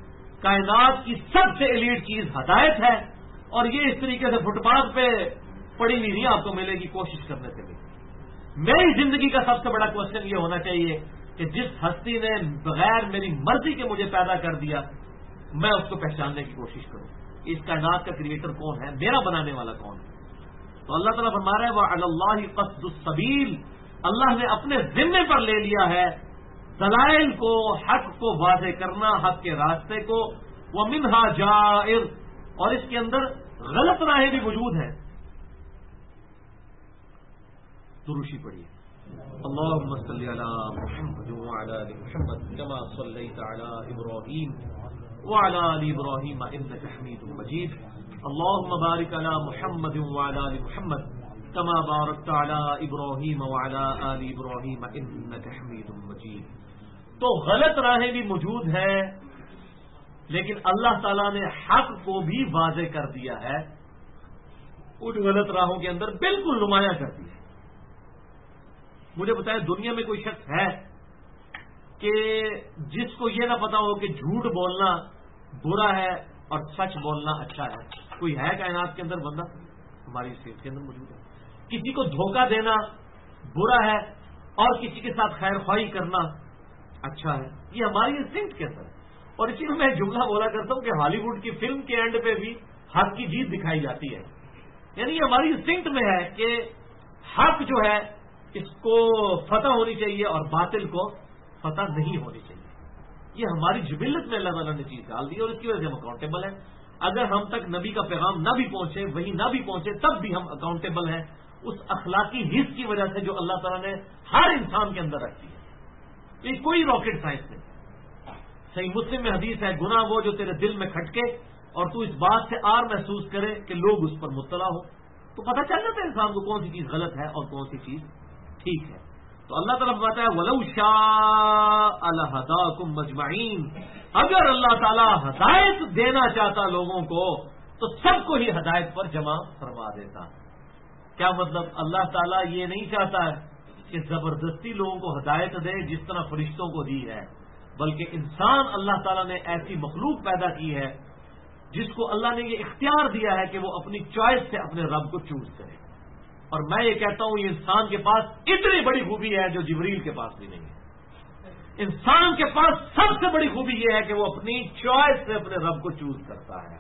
کائنات کی سب سے ایلیٹ چیز ہدایت ہے اور یہ اس طریقے سے فٹ پاتھ پہ پڑی ہوئی نہیں آپ کو ملے گی, کوشش کرنے سے بھی. میری زندگی کا سب سے بڑا کوشچن یہ ہونا چاہیے کہ جس ہستی نے بغیر میری مرضی کے مجھے پیدا کر دیا میں اس کو پہچاننے کی کوشش کروں. اس کائنات کا کریٹر کون ہے, میرا بنانے والا کون ہے. تو اللہ تعالیٰ فرما رہا ہے وَعَلَى اللَّهِ قَصْدُ السَّبِيلِ, اللہ نے اپنے ذمے پر لے لیا ہے دلائل کو, حق کو واضح کرنا, حق کے راستے کو. وَمِنْهَا جَائِرٌ, اور اس کے اندر غلط راہیں بھی موجود ہیں. دروشی پڑھیے اللهم صل على محمد وعلى ال محمد كما صليت على ابراهيم وعلى ال ابراهيم انك حميد مجيد. اللهم بارك على محمد وعلى ال محمد كما باركت على ابراهيم وعلى ال ابراهيم انك حميد مجيد. تو غلط راہیں بھی موجود ہیں لیکن اللہ تعالیٰ نے حق کو بھی واضح کر دیا ہے, ان غلط راہوں کے اندر بالکل نمایاں کر دیا. مجھے بتائیں دنیا میں کوئی شخص ہے کہ جس کو یہ نہ پتا ہو کہ جھوٹ بولنا برا ہے اور سچ بولنا اچھا ہے؟ کوئی ہے کائنات کے اندر بندہ؟ ہماری صحت کے اندر موجود ہے. کسی کو دھوکہ دینا برا ہے اور کسی کے ساتھ خیر خواہی کرنا اچھا ہے, یہ ہماری انسٹنکٹ کے اندر ہے. اور اسی میں جملہ بولا کرتا ہوں کہ ہالی ووڈ کی فلم کے اینڈ پہ بھی حق کی جیت دکھائی جاتی ہے. یعنی یہ ہماری انسٹنکٹ میں ہے کہ حق جو ہے اس کو فتح ہونی چاہیے اور باطل کو فتح نہیں ہونی چاہیے. یہ ہماری جبلت میں اللہ تعالیٰ نے چیز ڈال دی اور اس کی وجہ سے ہم اکاؤنٹیبل ہیں. اگر ہم تک نبی کا پیغام نہ بھی پہنچے, وہی نہ بھی پہنچے, تب بھی ہم اکاؤنٹیبل ہیں اس اخلاقی حص کی وجہ سے جو اللہ تعالیٰ نے ہر انسان کے اندر رکھی ہے. یہ کوئی راکٹ سائنس نہیں. صحیح مسلم میں حدیث ہے گناہ وہ جو تیرے دل میں کھٹکے اور تو اس بات سے آر محسوس کرے کہ لوگ اس پر مطلع ہو, تو پتہ چل جاتا ہے انسان کو کون سی چیز غلط ہے اور کون سی چیز ٹھیک ہے. تو اللہ تعالیٰ بتاتا ہے وَلَوْ شَاءَ لَهَدَاكُمْ مَجْمَعِينَ, اگر اللہ تعالیٰ ہدایت دینا چاہتا لوگوں کو تو سب کو ہی ہدایت پر جمع فرما دیتا. کیا مطلب؟ اللہ تعالیٰ یہ نہیں چاہتا ہے کہ زبردستی لوگوں کو ہدایت دے جس طرح فرشتوں کو دی ہے, بلکہ انسان اللہ تعالیٰ نے ایسی مخلوق پیدا کی ہے جس کو اللہ نے یہ اختیار دیا ہے کہ وہ اپنی چوائس سے اپنے رب کو چوز کرے. اور میں یہ کہتا ہوں یہ انسان کے پاس اتنی بڑی خوبی ہے جو جبریل کے پاس بھی نہیں ہے. انسان کے پاس سب سے بڑی خوبی یہ ہے کہ وہ اپنی چوائس سے اپنے رب کو چوز کرتا ہے.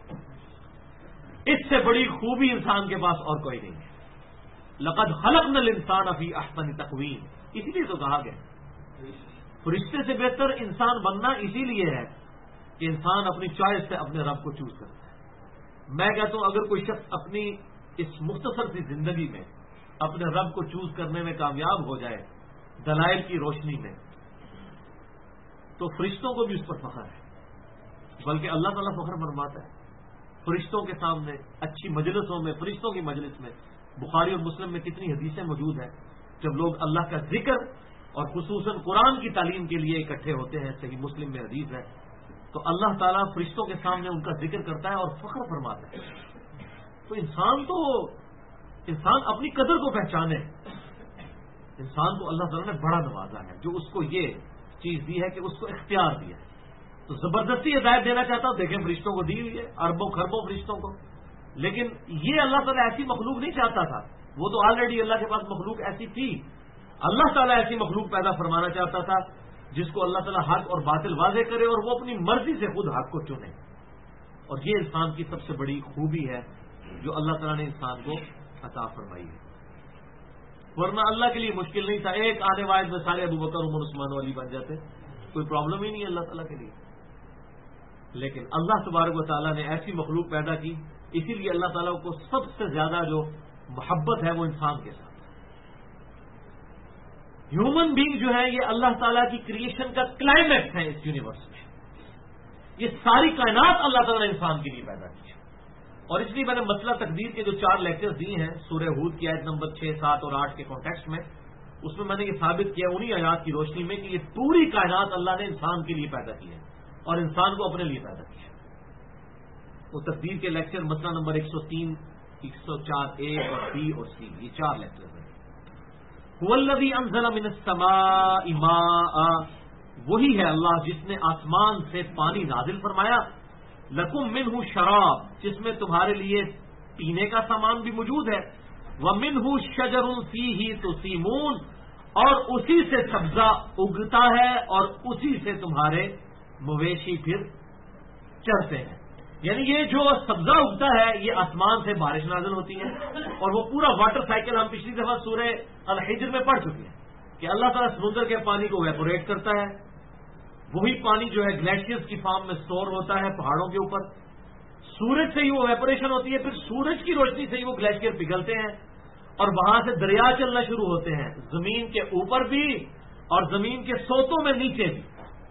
اس سے بڑی خوبی انسان کے پاس اور کوئی نہیں ہے. لقد خلقنا الانسان فی احسن تقویم, اسی لیے تو کہا گیا فرشتے سے بہتر انسان بننا اسی لیے ہے کہ انسان اپنی چوائس سے اپنے رب کو چوز کرتا ہے. میں کہتا ہوں اگر کوئی شخص اپنی اس مختصر سی زندگی میں اپنے رب کو چوز کرنے میں کامیاب ہو جائے دلائل کی روشنی میں، تو فرشتوں کو بھی اس پر فخر ہے، بلکہ اللہ تعالیٰ فخر فرماتا ہے فرشتوں کے سامنے، اچھی مجلسوں میں، فرشتوں کی مجلس میں. بخاری اور مسلم میں کتنی حدیثیں موجود ہیں جب لوگ اللہ کا ذکر اور خصوصاً قرآن کی تعلیم کے لیے اکٹھے ہوتے ہیں. صحیح مسلم میں حدیث ہے. تو اللہ تعالیٰ فرشتوں کے سامنے ان کا ذکر کرتا ہے اور فخر فرماتا ہے. تو انسان اپنی قدر کو پہچانے. انسان کو اللہ تعالیٰ نے بڑا نوازا ہے، جو اس کو یہ چیز دی ہے کہ اس کو اختیار دیا ہے. تو زبردستی ہدایت دینا چاہتا ہوں، دیکھیں فرشتوں کو دی ہوئی ہے، اربوں خربوں فرشتوں کو. لیکن یہ اللہ تعالیٰ ایسی مخلوق نہیں چاہتا تھا، وہ تو آلریڈی اللہ کے پاس مخلوق ایسی تھی. اللہ تعالیٰ ایسی مخلوق پیدا فرمانا چاہتا تھا جس کو اللہ تعالیٰ حق اور باطل واضح کرے اور وہ اپنی مرضی سے خود حق کو چنے. اور یہ انسان کی سب سے بڑی خوبی ہے جو اللہ تعالیٰ نے انسان کو عطا فرمائی ہے. ورنہ اللہ کے لیے مشکل نہیں تھا، ایک آنے واحد میں سارے ابو بکر عمر عثمان و علی بن جاتے، کوئی پرابلم ہی نہیں ہے اللہ تعالیٰ کے لیے. لیکن اللہ تبارک و تعالیٰ نے ایسی مخلوق پیدا کی، اسی لیے اللہ تعالیٰ کو سب سے زیادہ جو محبت ہے وہ انسان کے ساتھ. ہیومن بینگ جو ہے یہ اللہ تعالیٰ کی کریشن کا کلائمیکس ہے اس یونیورس میں. یہ ساری کائنات اللہ تعالیٰ نے انسان کے لیے پیدا کی ہے. اور اس لیے میں نے مسئلہ تقدیر کے جو 4 لیکچرز دیے ہیں سورہ ہود کی آیت نمبر 6، 7 اور 8 کے کانٹیکسٹ میں، اس میں نے یہ ثابت کیا انہی آیات کی روشنی میں کہ یہ پوری کائنات اللہ نے انسان کے لیے پیدا کی ہے اور انسان کو اپنے لیے پیدا کیا ہے. وہ تقدیر کے لیکچر مسئلہ نمبر 103، 104 A اور B اور C، یہ 4 لیکچر ہیں. هو الذی انزل من السماء ماء، وہی ہے اللہ جس نے آسمان سے پانی نازل فرمایا. لکم منہ شراب، جس میں تمہارے لیے پینے کا سامان بھی موجود ہے. ومنہ شجر فیہ تسیمون، اور اسی سے سبزہ اگتا ہے اور اسی سے تمہارے مویشی پھر چرتے ہیں. یعنی یہ جو سبزہ اگتا ہے یہ آسمان سے بارش نازل ہوتی ہے، اور وہ پورا واٹر سائیکل ہم پچھلی دفعہ سورہ الحجر میں پڑھ چکے ہیں کہ اللہ تعالیٰ سمندر کے پانی کو ویپوریٹ کرتا ہے. وہی پانی جو ہے گلیشیئرز کی فارم میں سٹور ہوتا ہے پہاڑوں کے اوپر. سورج سے ہی وہ ویپوریشن ہوتی ہے، پھر سورج کی روشنی سے ہی وہ گلیشیئر پگھلتے ہیں اور وہاں سے دریا چلنا شروع ہوتے ہیں، زمین کے اوپر بھی اور زمین کے سوتوں میں نیچے بھی.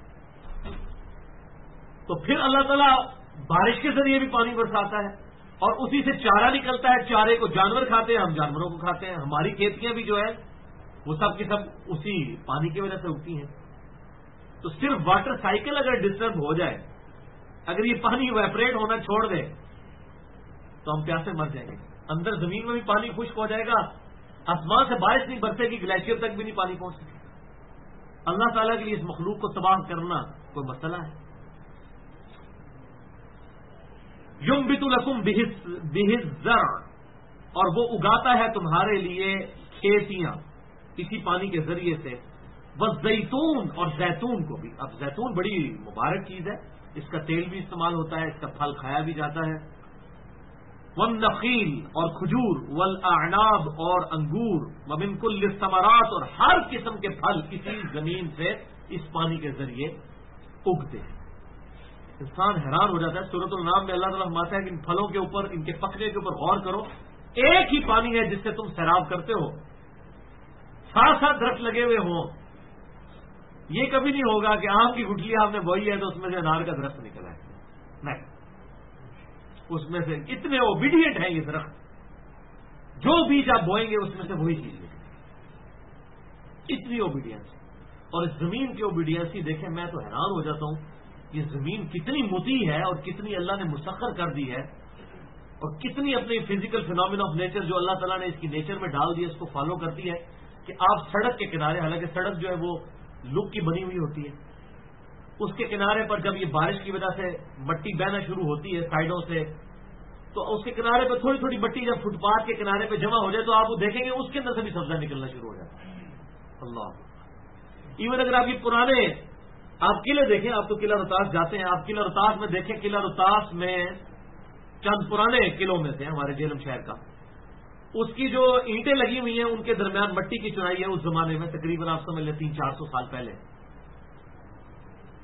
تو پھر اللہ تعالیٰ بارش کے ذریعے بھی پانی برساتا ہے اور اسی سے چارہ نکلتا ہے. چارے کو جانور کھاتے ہیں، ہم جانوروں کو کھاتے ہیں. ہماری کھیتیاں بھی جو ہے وہ سب کی سب اسی پانی کی وجہ سے اگتی ہیں. تو صرف واٹر سائیکل اگر ڈسٹرب ہو جائے، اگر یہ پانی ویپریٹ ہونا چھوڑ دے تو ہم پیاسے مر جائیں گے. اندر زمین میں بھی پانی خشک ہو جائے گا، آسمان سے بارش نہیں برسے گی، گلیشیئر تک بھی نہیں پانی پہنچ سکے. اللہ تعالیٰ کے لیے اس مخلوق کو تباہ کرنا کوئی مسئلہ ہے؟ یمبت لکم بہ الزرع، اور وہ اگاتا ہے تمہارے لیے کھیتیاں اسی پانی کے ذریعے سے. والزیتون، اور زیتون کو بھی. اب زیتون بڑی مبارک چیز ہے، اس کا تیل بھی استعمال ہوتا ہے، اس کا پھل کھایا بھی جاتا ہے. والنخیل، اور کھجور. والاعناب، اور انگور. ومن کل الثمرات، اور ہر قسم کے پھل کسی زمین سے اس پانی کے ذریعے اگتے ہیں. انسان حیران ہو جاتا ہے. سورۃ النام میں اللہ تعالیٰ فرماتا ہے کہ ان پھلوں کے اوپر، ان کے پکنے کے اوپر غور کرو. ایک ہی پانی ہے جس سے تم سیراب کرتے ہو، ساتھ ساتھ درخت لگے ہوئے ہوں. یہ کبھی نہیں ہوگا کہ آم کی گٹھلی آپ نے بوئی ہے تو اس میں سے انار کا درخت نکلا ہے. نہیں، اس میں سے اتنے اوبیڈینٹ ہیں یہ درخت، جو بیج آپ بوئیں گے اس میں سے وہی چیز نکلے. اتنی اوبیڈینس. اور اس زمین کی اوبیڈینسی دیکھیں، میں تو حیران ہو جاتا ہوں. یہ زمین کتنی مطیع ہے اور کتنی اللہ نے مسخر کر دی ہے، اور کتنی اپنی فزیکل فینومینا آف نیچر جو اللہ تعالیٰ نے اس کی نیچر میں ڈال دی ہے اس کو فالو کرتی ہے. کہ آپ سڑک کے کنارے، حالانکہ سڑک جو ہے وہ لک کی بنی ہوئی ہوتی ہے، اس کے کنارے پر جب یہ بارش کی وجہ سے مٹی بہنا شروع ہوتی ہے سائڈوں سے، تو اس کے کنارے پہ تھوڑی تھوڑی مٹی جب فٹ پاتھ کے کنارے پہ جمع ہو جائے تو آپ وہ دیکھیں گے اس کے اندر سے بھی سبزہ نکلنا شروع ہو جاتا ہے. اللہ. ایون اگر آپ یہ پرانے آپ قلعے دیکھیں، آپ تو قلعہ روہتاس جاتے ہیں، آپ قلعہ روہتاس میں دیکھیں. قلعہ روہتاس میں چند پرانے قلعوں میں سے ہمارے جیلم شہر کا، اس کی جو اینٹیں لگی ہوئی ہیں ان کے درمیان مٹی کی چنائی ہے. اس زمانے میں تقریباً آپ سمجھ لیں 300-400 سال پہلے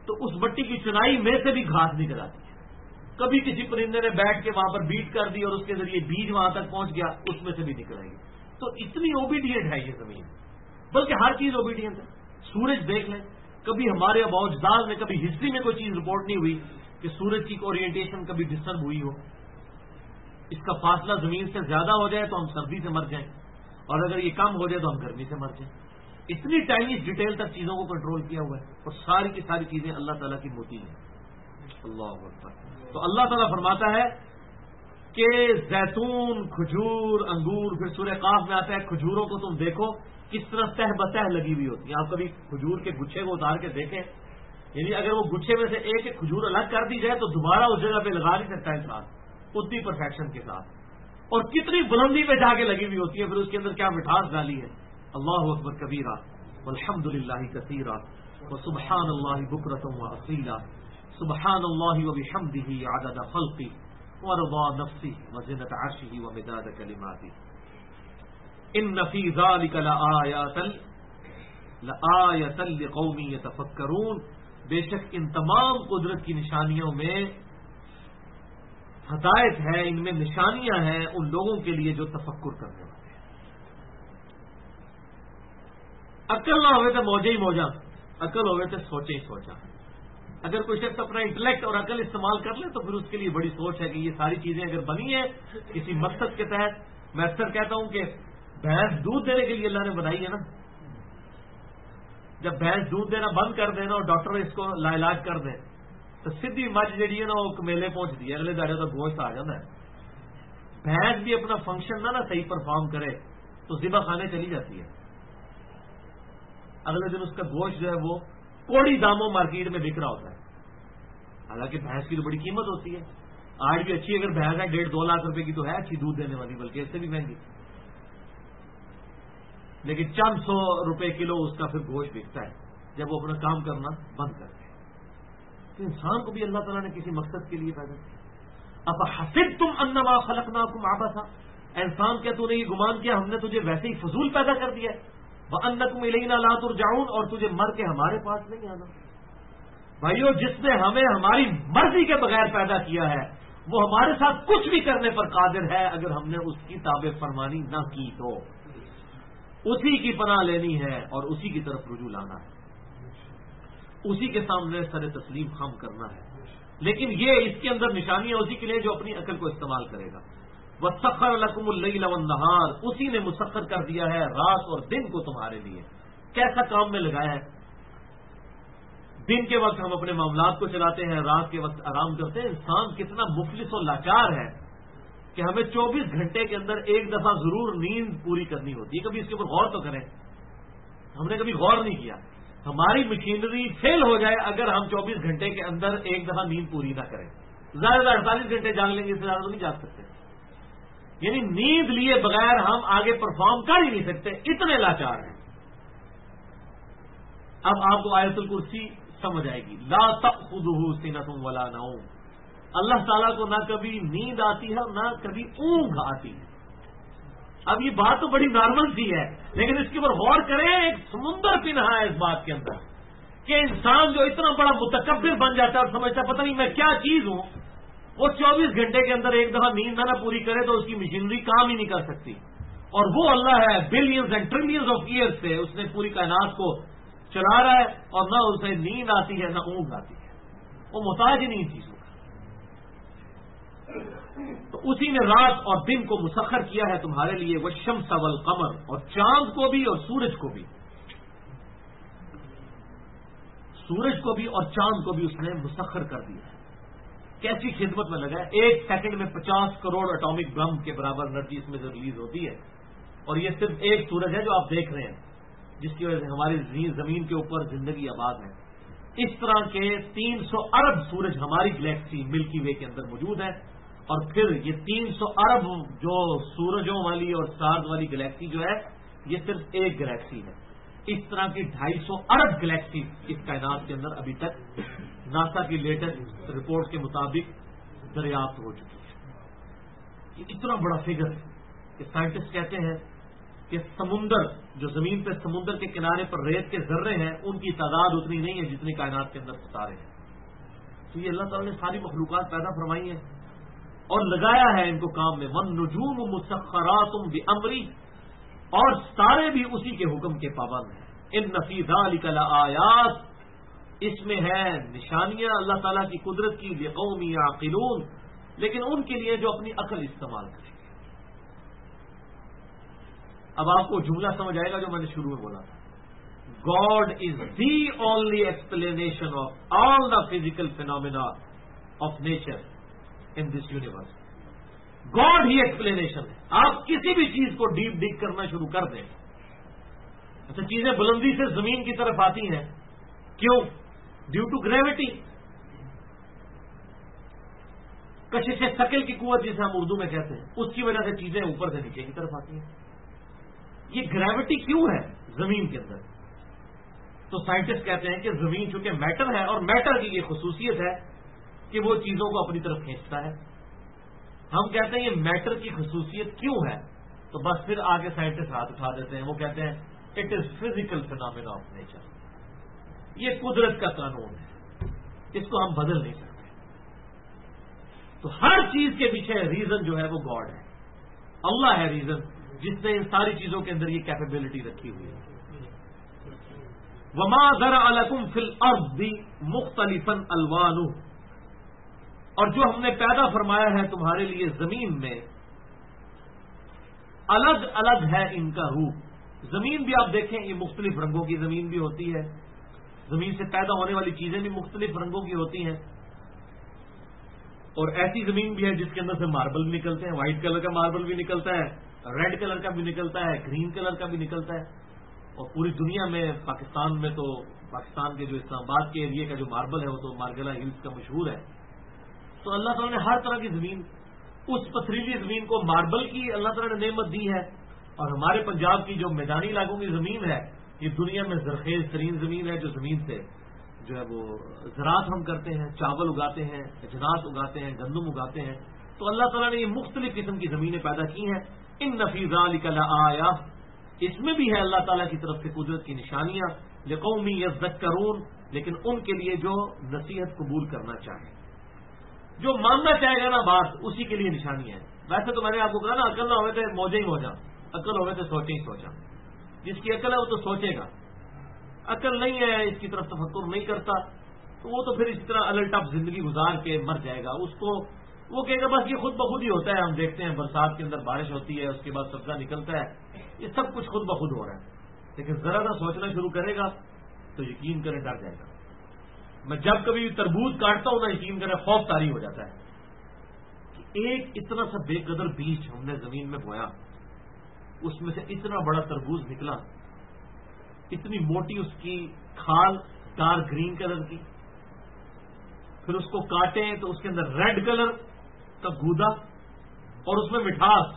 تو اس مٹی کی چنائی میں سے بھی گھاس نکل آتی ہے. کبھی کسی پرندے نے بیٹھ کے وہاں پر بیٹ کر دی اور اس کے ذریعے بیج وہاں تک پہنچ گیا, اس میں سے بھی نکل آئے گی. تو اتنی اوبیڈینٹ ہے یہ زمین, بلکہ ہر چیز اوبیڈینٹ ہے. سورج دیکھ لیں, کبھی ہمارے اب اجداد میں کبھی ہسٹری میں کوئی چیز رپورٹ نہیں ہوئی کہ سورج کی اورینٹیشن کبھی ڈسٹرب ہوئی ہو. اس کا فاصلہ زمین سے زیادہ ہو جائے تو ہم سردی سے مر جائیں, اور اگر یہ کم ہو جائے تو ہم گرمی سے مر جائیں. اتنی ٹائنی ڈیٹیل تک چیزوں کو کنٹرول کیا ہوا ہے, اور ساری کی ساری چیزیں اللہ تعالیٰ کی موتی ہیں. اللہ اکبر. تو اللہ تعالیٰ فرماتا ہے کہ زیتون, کھجور, انگور, پھر سورہ قاف میں آتا ہے کھجوروں کو تم دیکھو کس طرح تہ بتہ لگی ہوئی ہوتی ہے. آپ کبھی کھجور کے گچھے کو اتار کے دیکھیں, یعنی اگر وہ گچھے میں سے ایک ایک کھجور الگ کر دی جائے تو دوبارہ اس جگہ پہ لگا نہیں سکتا انسان اتنی پرفیکشن کے ساتھ, اور کتنی بلندی پہ جا کے لگی ہوئی ہوتی ہے. پھر اس کے اندر کیا مٹھاس ڈالی ہے. اللہ اکبر کبیرہ والحمد للہ کثیرہ وسبحان اللہ بکرۃ واصیلا سبحان اللہ وبحمدہ عدد خلقہ ورضا نفسہ وزنۃ عرشہ ومداد کلماتہ ان فی ذلک لآیۃ لقوم یتفکرون. بے شک ان تمام قدرت کی نشانیوں میں ہدایت ہے, ان میں نشانیاں ہیں ان لوگوں کے لیے جو تفکر کرنے والے ہیں. عقل نہ ہوئے تو موجے ہی موجہ, عقل ہوئے تو سوچے ہی سوچا. اگر کوئی شخص اپنا انٹلیکٹ اور عقل استعمال کر لے تو پھر اس کے لیے بڑی سوچ ہے کہ یہ ساری چیزیں اگر بنی ہیں کسی مقصد کے تحت. میں اکثر کہتا ہوں کہ بھینس دودھ دینے کے لیے اللہ نے بنائی ہے نا. جب بھینس دودھ دینا بند کر دینا اور ڈاکٹر اس کو لا علاج کر دیں تو سیدھی مجھ جہی ہے نا وہ کمیلے پہنچ دی ہے, اگلے دہڑے تو گوشت آ جاتا ہے. بھینس بھی اپنا فنکشن نہ صحیح پرفارم کرے تو ذبح خانے چلی جاتی ہے. اگلے دن اس کا گوشت جو ہے وہ کوڑی داموں مارکیٹ میں بک رہا ہوتا ہے. حالانکہ بھینس کی تو بڑی قیمت ہوتی ہے. آج بھی اچھی اگر بھینس ہے 1.5-2 لاکھ روپے کی تو ہے اچھی دودھ دینے والی, بلکہ اس سے بھی مہنگی. لیکن چند سو روپے کلو اس کا پھر گوشت بکتا ہے جب وہ اپنا کام کرنا بند کرتے ہیں. تو انسان کو بھی اللہ تعالیٰ نے کسی مقصد کے لیے پیدا کیا. اب حسبتم انما خلقناکم عبثا, انسان کیا تو نے یہ گمان کیا ہم نے تجھے ویسے ہی فضول پیدا کر دیا ہے. وانکم الینا لا ترجعون, اور تجھے مر کے ہمارے پاس نہیں آنا. بھائیو, جس نے ہمیں ہماری مرضی کے بغیر پیدا کیا ہے وہ ہمارے ساتھ کچھ بھی کرنے پر قادر ہے اگر ہم نے اس کی تابع فرمانی نہ کی تو. اسی کی پناہ لینی ہے اور اسی کی طرف رجوع لانا ہے, اسی کے سامنے سر تسلیم خم کرنا ہے. لیکن یہ اس کے اندر نشانیاں اسی کے لیے جو اپنی عقل کو استعمال کرے گا. وَسَخَّرَ لَكُمُ اللَّيْلَ وَالنَّهَارَ, اسی نے مسخر کر دیا ہے رات اور دن کو تمہارے لیے. کیسا کام میں لگایا ہے. دن کے وقت ہم اپنے معاملات کو چلاتے ہیں, رات کے وقت آرام کرتے ہیں. انسان کتنا مفلس اور لاچار ہے کہ ہمیں 24 گھنٹے کے اندر ایک دفعہ ضرور نیند پوری کرنی ہوتی ہے. کبھی اس کے اوپر غور تو کریں, ہم نے کبھی غور نہیں کیا. ہماری مشینری فیل ہو جائے اگر ہم 24 گھنٹے کے اندر ایک دفعہ نیند پوری نہ کریں. زیادہ 48 گھنٹے جاگ لیں گے, اس سے زیادہ تو نہیں جاگ سکتے. یعنی نیند لیے بغیر ہم آگے پرفارم کر ہی نہیں سکتے, اتنے لاچار ہیں. اب آپ کو آیت الکرسی سمجھ آئے گی. لا تأخذہ سنۃ ولا نوم, اللہ تعالیٰ کو نہ کبھی نیند آتی ہے اور نہ کبھی اونگ آتی ہے. اب یہ بات تو بڑی نارمل سی ہے, لیکن اس کے اوپر غور کریں. ایک سمندر پنہا ہے اس بات کے اندر کہ انسان جو اتنا بڑا متکبر بن جاتا ہے اور سمجھتا ہے پتہ نہیں میں کیا چیز ہوں, وہ 24 گھنٹے کے اندر ایک دفعہ نیند نہ پوری کرے تو اس کی مشینری کام ہی نہیں کر سکتی. اور وہ اللہ ہے billions and trillions of year سے اس نے پوری کائنات کو چلا رہا ہے, اور نہ اسے نیند آتی ہے نہ اونگ آتی ہے. وہ محتاج ہی نہیں چیزوں کا. تو اسی نے رات اور دن کو مسخر کیا ہے تمہارے لیے. والشمس والقمر, اور چاند کو بھی اور سورج کو بھی. سورج کو بھی اور چاند کو بھی اس نے مسخر کر دیا ہے. کیسی خدمت میں لگا ہے. 1 سیکنڈ میں 50 کروڑ اٹامک بم کے برابر انرجی اس میں سے ریلیز ہوتی ہے, اور یہ صرف ایک سورج ہے جو آپ دیکھ رہے ہیں جس کی وجہ سے ہماری زمین کے اوپر زندگی آباد ہے. اس طرح کے 300 ارب سورج ہماری گلیکسی ملکی وے کے اندر موجود ہے, اور پھر یہ 300 ارب جو سورجوں والی اور سٹارز والی گلیکسی جو ہے یہ صرف ایک گلیکسی ہے. اس طرح کی 250 ارب گلیکسی اس کائنات کے اندر ابھی تک ناسا کی لیٹسٹ رپورٹ کے مطابق دریافت ہو چکی ہے. یہ اتنا بڑا فگر ہے کہ سائنٹسٹ کہتے ہیں کہ سمندر جو زمین پہ سمندر کے کنارے پر ریت کے ذرے ہیں ان کی تعداد اتنی نہیں ہے جتنی کائنات کے اندر ستارے ہیں. تو یہ اللہ تعالیٰ نے ساری مخلوقات پیدا فرمائی ہیں اور لگایا ہے ان کو کام میں. وَالنُّجُومُ مُسَخَّرَاتٌ بِأَمْرِهِ، اور ستارے بھی اسی کے حکم کے پابند ہیں. إِنَّ فِي ذَلِكَ لَآيَاتٍ، اس میں ہے نشانیاں اللہ تعالیٰ کی قدرت کی. لِقَوْمٍ يَعْقِلُونَ، لیکن ان کے لیے جو اپنی عقل استعمال کریں گے. اب آپ کو جملہ سمجھ آئے گا جو میں نے شروع میں بولا تھا. God is the only explanation of all the physical phenomena of nature in this universe. God ہی ایکسپلینیشن ہے. آپ کسی بھی چیز کو ڈیپ ڈگ کرنا شروع کر دیں. اچھا، چیزیں بلندی سے زمین کی طرف آتی ہیں، کیوں؟ Due to gravity. کشش ثقل کی قوت جسے ہم اردو میں کہتے ہیں، اس کی وجہ سے چیزیں اوپر سے نیچے کی طرف آتی ہیں. یہ گریوٹی کیوں ہے زمین کے اندر؟ تو سائنٹسٹ کہتے ہیں کہ زمین چونکہ میٹر ہے اور میٹر کی یہ خصوصیت ہے کہ وہ چیزوں کو اپنی طرف کھینچتا ہے. ہم کہتے ہیں یہ میٹر کی خصوصیت کیوں ہے، تو بس پھر آگے سائنٹسٹ ہاتھ اٹھا دیتے ہیں. وہ کہتے ہیں it is physical phenomena of nature. یہ قدرت کا قانون ہے، اس کو ہم بدل نہیں سکتے. تو ہر چیز کے پیچھے ریزن جو ہے وہ گاڈ ہے، اللہ ہے ریزن جس نے ان ساری چیزوں کے اندر یہ کیپیبلٹی رکھی ہوئی ہے. وما ذرأ لکم فی الارض مختلفا الوانہ، اور جو ہم نے پیدا فرمایا ہے تمہارے لیے زمین میں الگ الگ ہے ان کا روپ. زمین بھی آپ دیکھیں یہ مختلف رنگوں کی زمین بھی ہوتی ہے، زمین سے پیدا ہونے والی چیزیں بھی مختلف رنگوں کی ہوتی ہیں. اور ایسی زمین بھی ہے جس کے اندر سے ماربل بھی نکلتے ہیں، وائٹ کلر کا ماربل بھی نکلتا ہے، ریڈ کلر کا بھی نکلتا ہے، گرین کلر کا بھی نکلتا ہے. اور پوری دنیا میں پاکستان میں تو پاکستان کے جو اسلام آباد کے ایریے کا جو ماربل ہے وہ تو مارگلا ہلز کا مشہور ہے. تو اللہ تعالیٰ نے ہر طرح کی زمین، اس پتھریلی زمین کو ماربل کی اللہ تعالیٰ نے نعمت دی ہے. اور ہمارے پنجاب کی جو میدانی علاقوں کی زمین ہے یہ دنیا میں زرخیز ترین زمین ہے، جو زمین سے جو ہے وہ زراعت ہم کرتے ہیں، چاول اگاتے ہیں، اجناس اگاتے ہیں، گندم اگاتے ہیں. تو اللہ تعالیٰ نے یہ مختلف قسم کی زمینیں پیدا کی ہیں. ان فی ذلک لآیہ، اس میں بھی ہے اللہ تعالیٰ کی طرف سے قدرت کی نشانیاں. لقوم یذکرون، لیکن ان کے لیے جو نصیحت قبول کرنا چاہے، جو ماننا چاہے گا نا بات، اسی کے لیے نشانی ہے. ویسے تو میں نے آپ کو کہا نا عقل نہ ہوئے تو موجے ہی موجا، عقل ہوئے تو سوچے ہی سوچا. جس کی عقل ہے وہ تو سوچے گا، عقل نہیں ہے اس کی طرف تفکر نہیں کرتا تو وہ تو پھر اس طرح الٹ اپ زندگی گزار کے مر جائے گا. اس کو وہ کہے گا بس یہ خود بخود ہی ہوتا ہے. ہم دیکھتے ہیں برسات کے اندر بارش ہوتی ہے، اس کے بعد سبزہ نکلتا ہے، یہ سب کچھ خود بخود ہو رہا ہے. لیکن ذرا سا سوچنا شروع کرے گا تو یقین کرے ڈر جائے گا. میں جب کبھی تربوز کاٹتا ہوں نا، یقین کرے خوف طاری ہو جاتا ہے کہ ایک اتنا سا بے قدر بیج ہم نے زمین میں بویا، اس میں سے اتنا بڑا تربوز نکلا، اتنی موٹی اس کی کھال، ڈارک گرین کلر کی. پھر اس کو کاٹیں تو اس کے اندر ریڈ کلر کا گودا اور اس میں مٹھاس.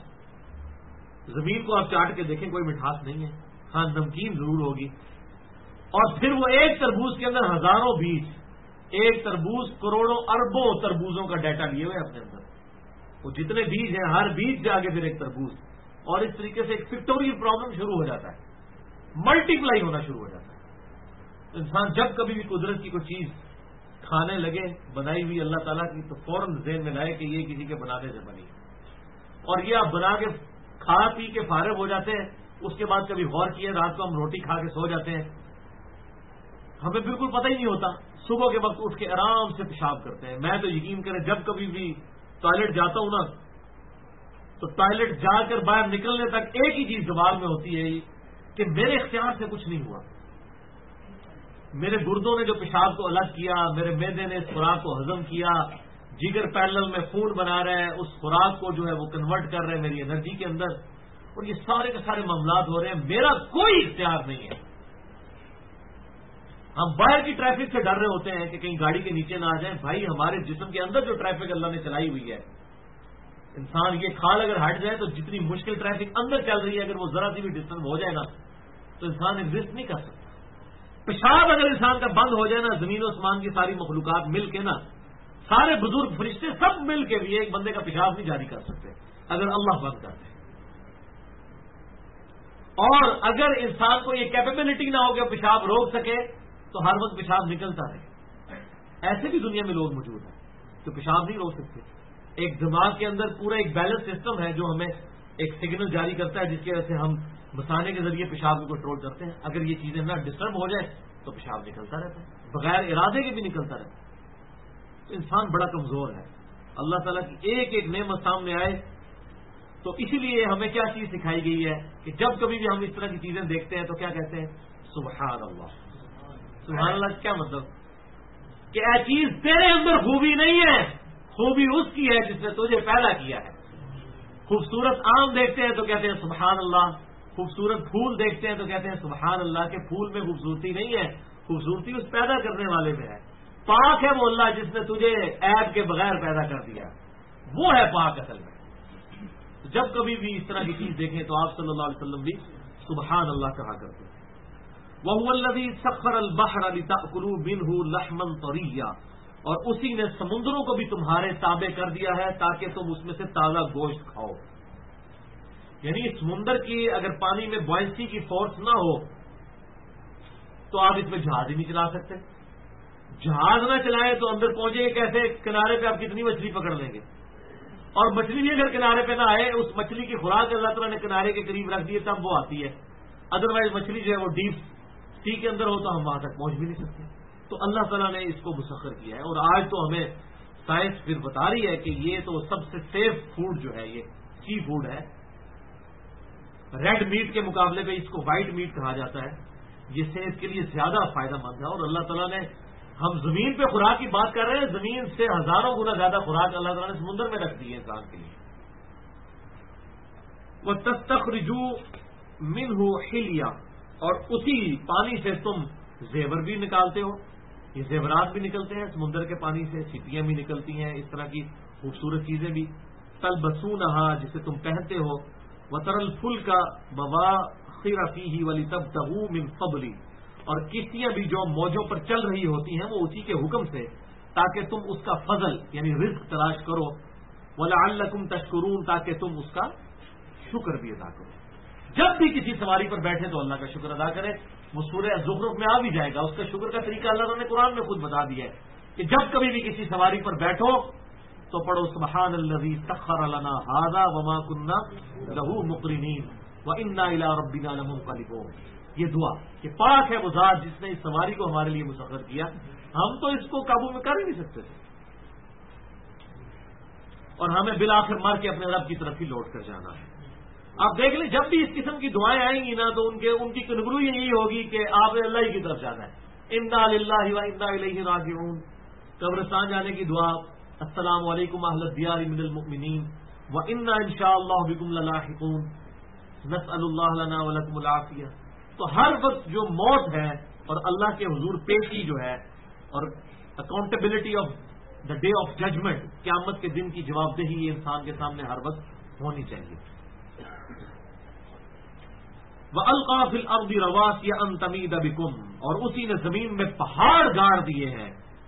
زمین کو آپ چاٹ کے دیکھیں کوئی مٹھاس نہیں ہے، ہاں نمکین ضرور ہوگی. اور پھر وہ ایک تربوز کے اندر ہزاروں بیج، ایک تربوز کروڑوں اربوں تربوزوں کا ڈیٹا لیے ہوئے اپنے اندر. وہ جتنے بیج ہیں ہر بیج سے آگے پھر ایک تربوز. اور اس طریقے سے ایک فیکٹوریل پرابلم شروع ہو جاتا ہے، ملٹی پلائی ہونا شروع ہو جاتا ہے. انسان جب کبھی بھی قدرت کی کوئی چیز کھانے لگے بنائی ہوئی اللہ تعالیٰ کی تو فوراً ذہن میں لائے کہ یہ کسی کے بنانے سے بنی، اور یہ آپ بنا کے کھا پی کے فارغ ہو جاتے ہیں. اس کے بعد کبھی غور کیے رات کو ہم روٹی کھا کے سو جاتے ہیں، ہمیں بالکل پتہ ہی نہیں ہوتا. صبح کے وقت اٹھ کے آرام سے پیشاب کرتے ہیں. میں تو یقین کریں جب کبھی بھی ٹوائلٹ جاتا ہوں نا تو ٹوائلٹ جا کر باہر نکلنے تک ایک ہی چیز دماغ میں ہوتی ہے کہ میرے اختیار سے کچھ نہیں ہوا. میرے گردوں نے جو پیشاب کو الگ کیا، میرے معدے نے اس خوراک کو ہضم کیا، جگر پیرلل میں خون بنا رہے ہیں، اس خوراک کو جو ہے وہ کنورٹ کر رہے ہیں میری انرجی کے اندر، اور یہ سارے کے سارے معاملات ہو رہے ہیں. میرا کوئی اختیار نہیں ہے. ہم باہر کی ٹریفک سے ڈر رہے ہوتے ہیں کہ کہیں گاڑی کے نیچے نہ آ جائیں. بھائی ہمارے جسم کے اندر جو ٹریفک اللہ نے چلائی ہوئی ہے، انسان یہ کھال اگر ہٹ جائے تو جتنی مشکل ٹریفک اندر چل رہی ہے اگر وہ ذرا سی بھی ڈسٹنس ہو جائے نا تو انسان ایگزسٹ نہیں کر سکتا. پیشاب اگر انسان کا بند ہو جائے نا، زمین و آسمان کی ساری مخلوقات مل کے نا، سارے بزرگ فرشتے سب مل کے بھی ایک بندے کا پیشاب نہیں جاری کر سکتے اگر اللہ بند کر دے. اور اگر انسان کو یہ کیپیبلٹی نہ ہو کہ پیشاب روک سکے تو ہر وقت پیشاب نکلتا رہے. ایسے بھی دنیا میں لوگ موجود ہیں جو پیشاب نہیں روک سکتے. ایک دماغ کے اندر پورا ایک بیلنس سسٹم ہے جو ہمیں ایک سگنل جاری کرتا ہے جس کی وجہ سے ہم مسانے کے ذریعے پیشاب کو کنٹرول کرتے ہیں. اگر یہ چیزیں نہ ڈسٹرب ہو جائیں تو پیشاب نکلتا رہتا ہے, بغیر ارادے کے بھی نکلتا رہتا ہے. تو انسان بڑا کمزور ہے. اللہ تعالیٰ کی ایک ایک نعمت سامنے آئے تو اسی لیے ہمیں کیا چیز سکھائی گئی ہے کہ جب کبھی بھی ہم اس طرح کی چیزیں دیکھتے ہیں تو کیا کہتے ہیں, سبحان اللہ. سبحان اللہ کیا مطلب کہ یہ چیز تیرے اندر خوبی نہیں ہے, خوبی اس کی ہے جس نے تجھے پیدا کیا ہے. خوبصورت آم دیکھتے ہیں تو کہتے ہیں سبحان اللہ, خوبصورت پھول دیکھتے ہیں تو کہتے ہیں سبحان اللہ کے پھول میں خوبصورتی نہیں ہے, خوبصورتی اس پیدا کرنے والے میں ہے. پاک ہے وہ اللہ جس نے تجھے عیب کے بغیر پیدا کر دیا, وہ ہے پاک اصل میں. جب کبھی بھی اس طرح کی چیز دیکھیں تو آپ صلی اللہ علیہ وسلم بھی سبحان اللہ کہا کرتے ہیں. وَهُوَ الَّذِي سَخَّرَ الْبَحْرَ لِتَأْكُلُوا مِنْهُ لَحْمًا طَرِيًّا, اور اسی نے سمندروں کو بھی تمہارے تابع کر دیا ہے تاکہ تم اس میں سے تازہ گوشت کھاؤ. یعنی سمندر کی اگر پانی میں بوائنسی کی فورس نہ ہو تو آپ اس میں جہاز ہی نہیں چلا سکتے. جہاز نہ چلائیں تو اندر پہنچے گے کیسے, کنارے پہ آپ کتنی مچھلی پکڑ لیں گے. اور مچھلی بھی اگر کنارے پہ نہ آئے, اس مچھلی کی خوراک اللہ تعالیٰ نے کنارے کے قریب رکھ دی ہے تب وہ آتی ہے. ادروائز مچھلی جو ہے وہ ڈیپ سی کے اندر ہو تو ہم وہاں تک پہنچ بھی نہیں سکتے. تو اللہ تعالیٰ نے اس کو مسخر کیا ہے. اور آج تو ہمیں سائنس پھر بتا رہی ہے کہ یہ تو سب سے سیف فوڈ جو ہے یہ سی فوڈ ہے. ریڈ میٹ کے مقابلے میں اس کو وائٹ میٹ کہا جاتا ہے. یہ صحت کے لیے زیادہ فائدہ مند ہے. اور اللہ تعالیٰ نے, ہم زمین پہ خوراک کی بات کر رہے ہیں, زمین سے ہزاروں گنا زیادہ خوراک اللہ تعالیٰ نے سمندر میں رکھ دی ہے انسان کے لیے. وَتَسْتَخْرِجُوا مِنْهُ حِلْيًا, اور اسی پانی سے تم زیور بھی نکالتے ہو. یہ زیورات بھی نکلتے ہیں سمندر کے پانی سے, سیپیاں بھی نکلتی ہیں, اس طرح کی خوبصورت چیزیں بھی. تَلْبَسُونَهَا, جسے تم پہنتے ہو. وَتَرَى الْفُلْكَ مَوَاخِرَ فِيهِ وَلِتَبْتَغُوا مِنْ فَضْلِهِ, اور کشتیاں بھی جو موجوں پر چل رہی ہوتی ہیں وہ اسی کے حکم سے تاکہ تم اس کا فضل یعنی رزق تلاش کرو. وَلَعَلَّكُمْ تَشْكُرُونَ, تاکہ تم اس کا شکر بھی ادا کرو. جب بھی کسی سواری پر بیٹھے تو اللہ کا شکر ادا کرے. وہ سورہ زخرف میں آ بھی جائے گا. اس کا شکر کا طریقہ اللہ تعالیٰ نے قرآن میں خود بتا دیا ہے کہ جب کبھی بھی کسی سواری پر بیٹھو تو پڑھو سبحان الذی سخر لنا ھذا وما كنا له مقرنین وإنا إلی ربنا لمنقلبون. یہ دعا کہ پاک ہے وہ ذات جس نے اس سواری کو ہمارے لیے مسخر کیا, ہم تو اس کو قابو میں کر ہی نہیں سکتے تھے, اور ہمیں بالآخر مر کے اپنے رب کی طرف ہی لوٹ کر جانا ہے. آپ دیکھ لیں جب بھی اس قسم کی دعائیں آئیں گی نا تو ان کی کنگرو یہی ہوگی کہ آپ نے اللہ ہی کی طرف جانا ہے. انا للہ و انا الیہ راجعون. قبرستان جانے کی دعا, السلام علیکم اہل الدیار من المؤمنین وانا انشاءاللہ بکم للاحقون نسأل اللہ لنا ولکم العافیہ. تو ہر وقت جو موت ہے اور اللہ کے حضور پیشی جو ہے اور accountability of the day of judgment, قیامت کے دن کی جواب دہی یہ انسان کے سامنے ہر وقت ہونی چاہیے. وَأَلْقَى فِي الْأَرْضِ رَوَاسِيَ أَن تَمِيدَ بِكُمْ, اور اسی نے زمین میں پہاڑ گاڑ دیے ہیں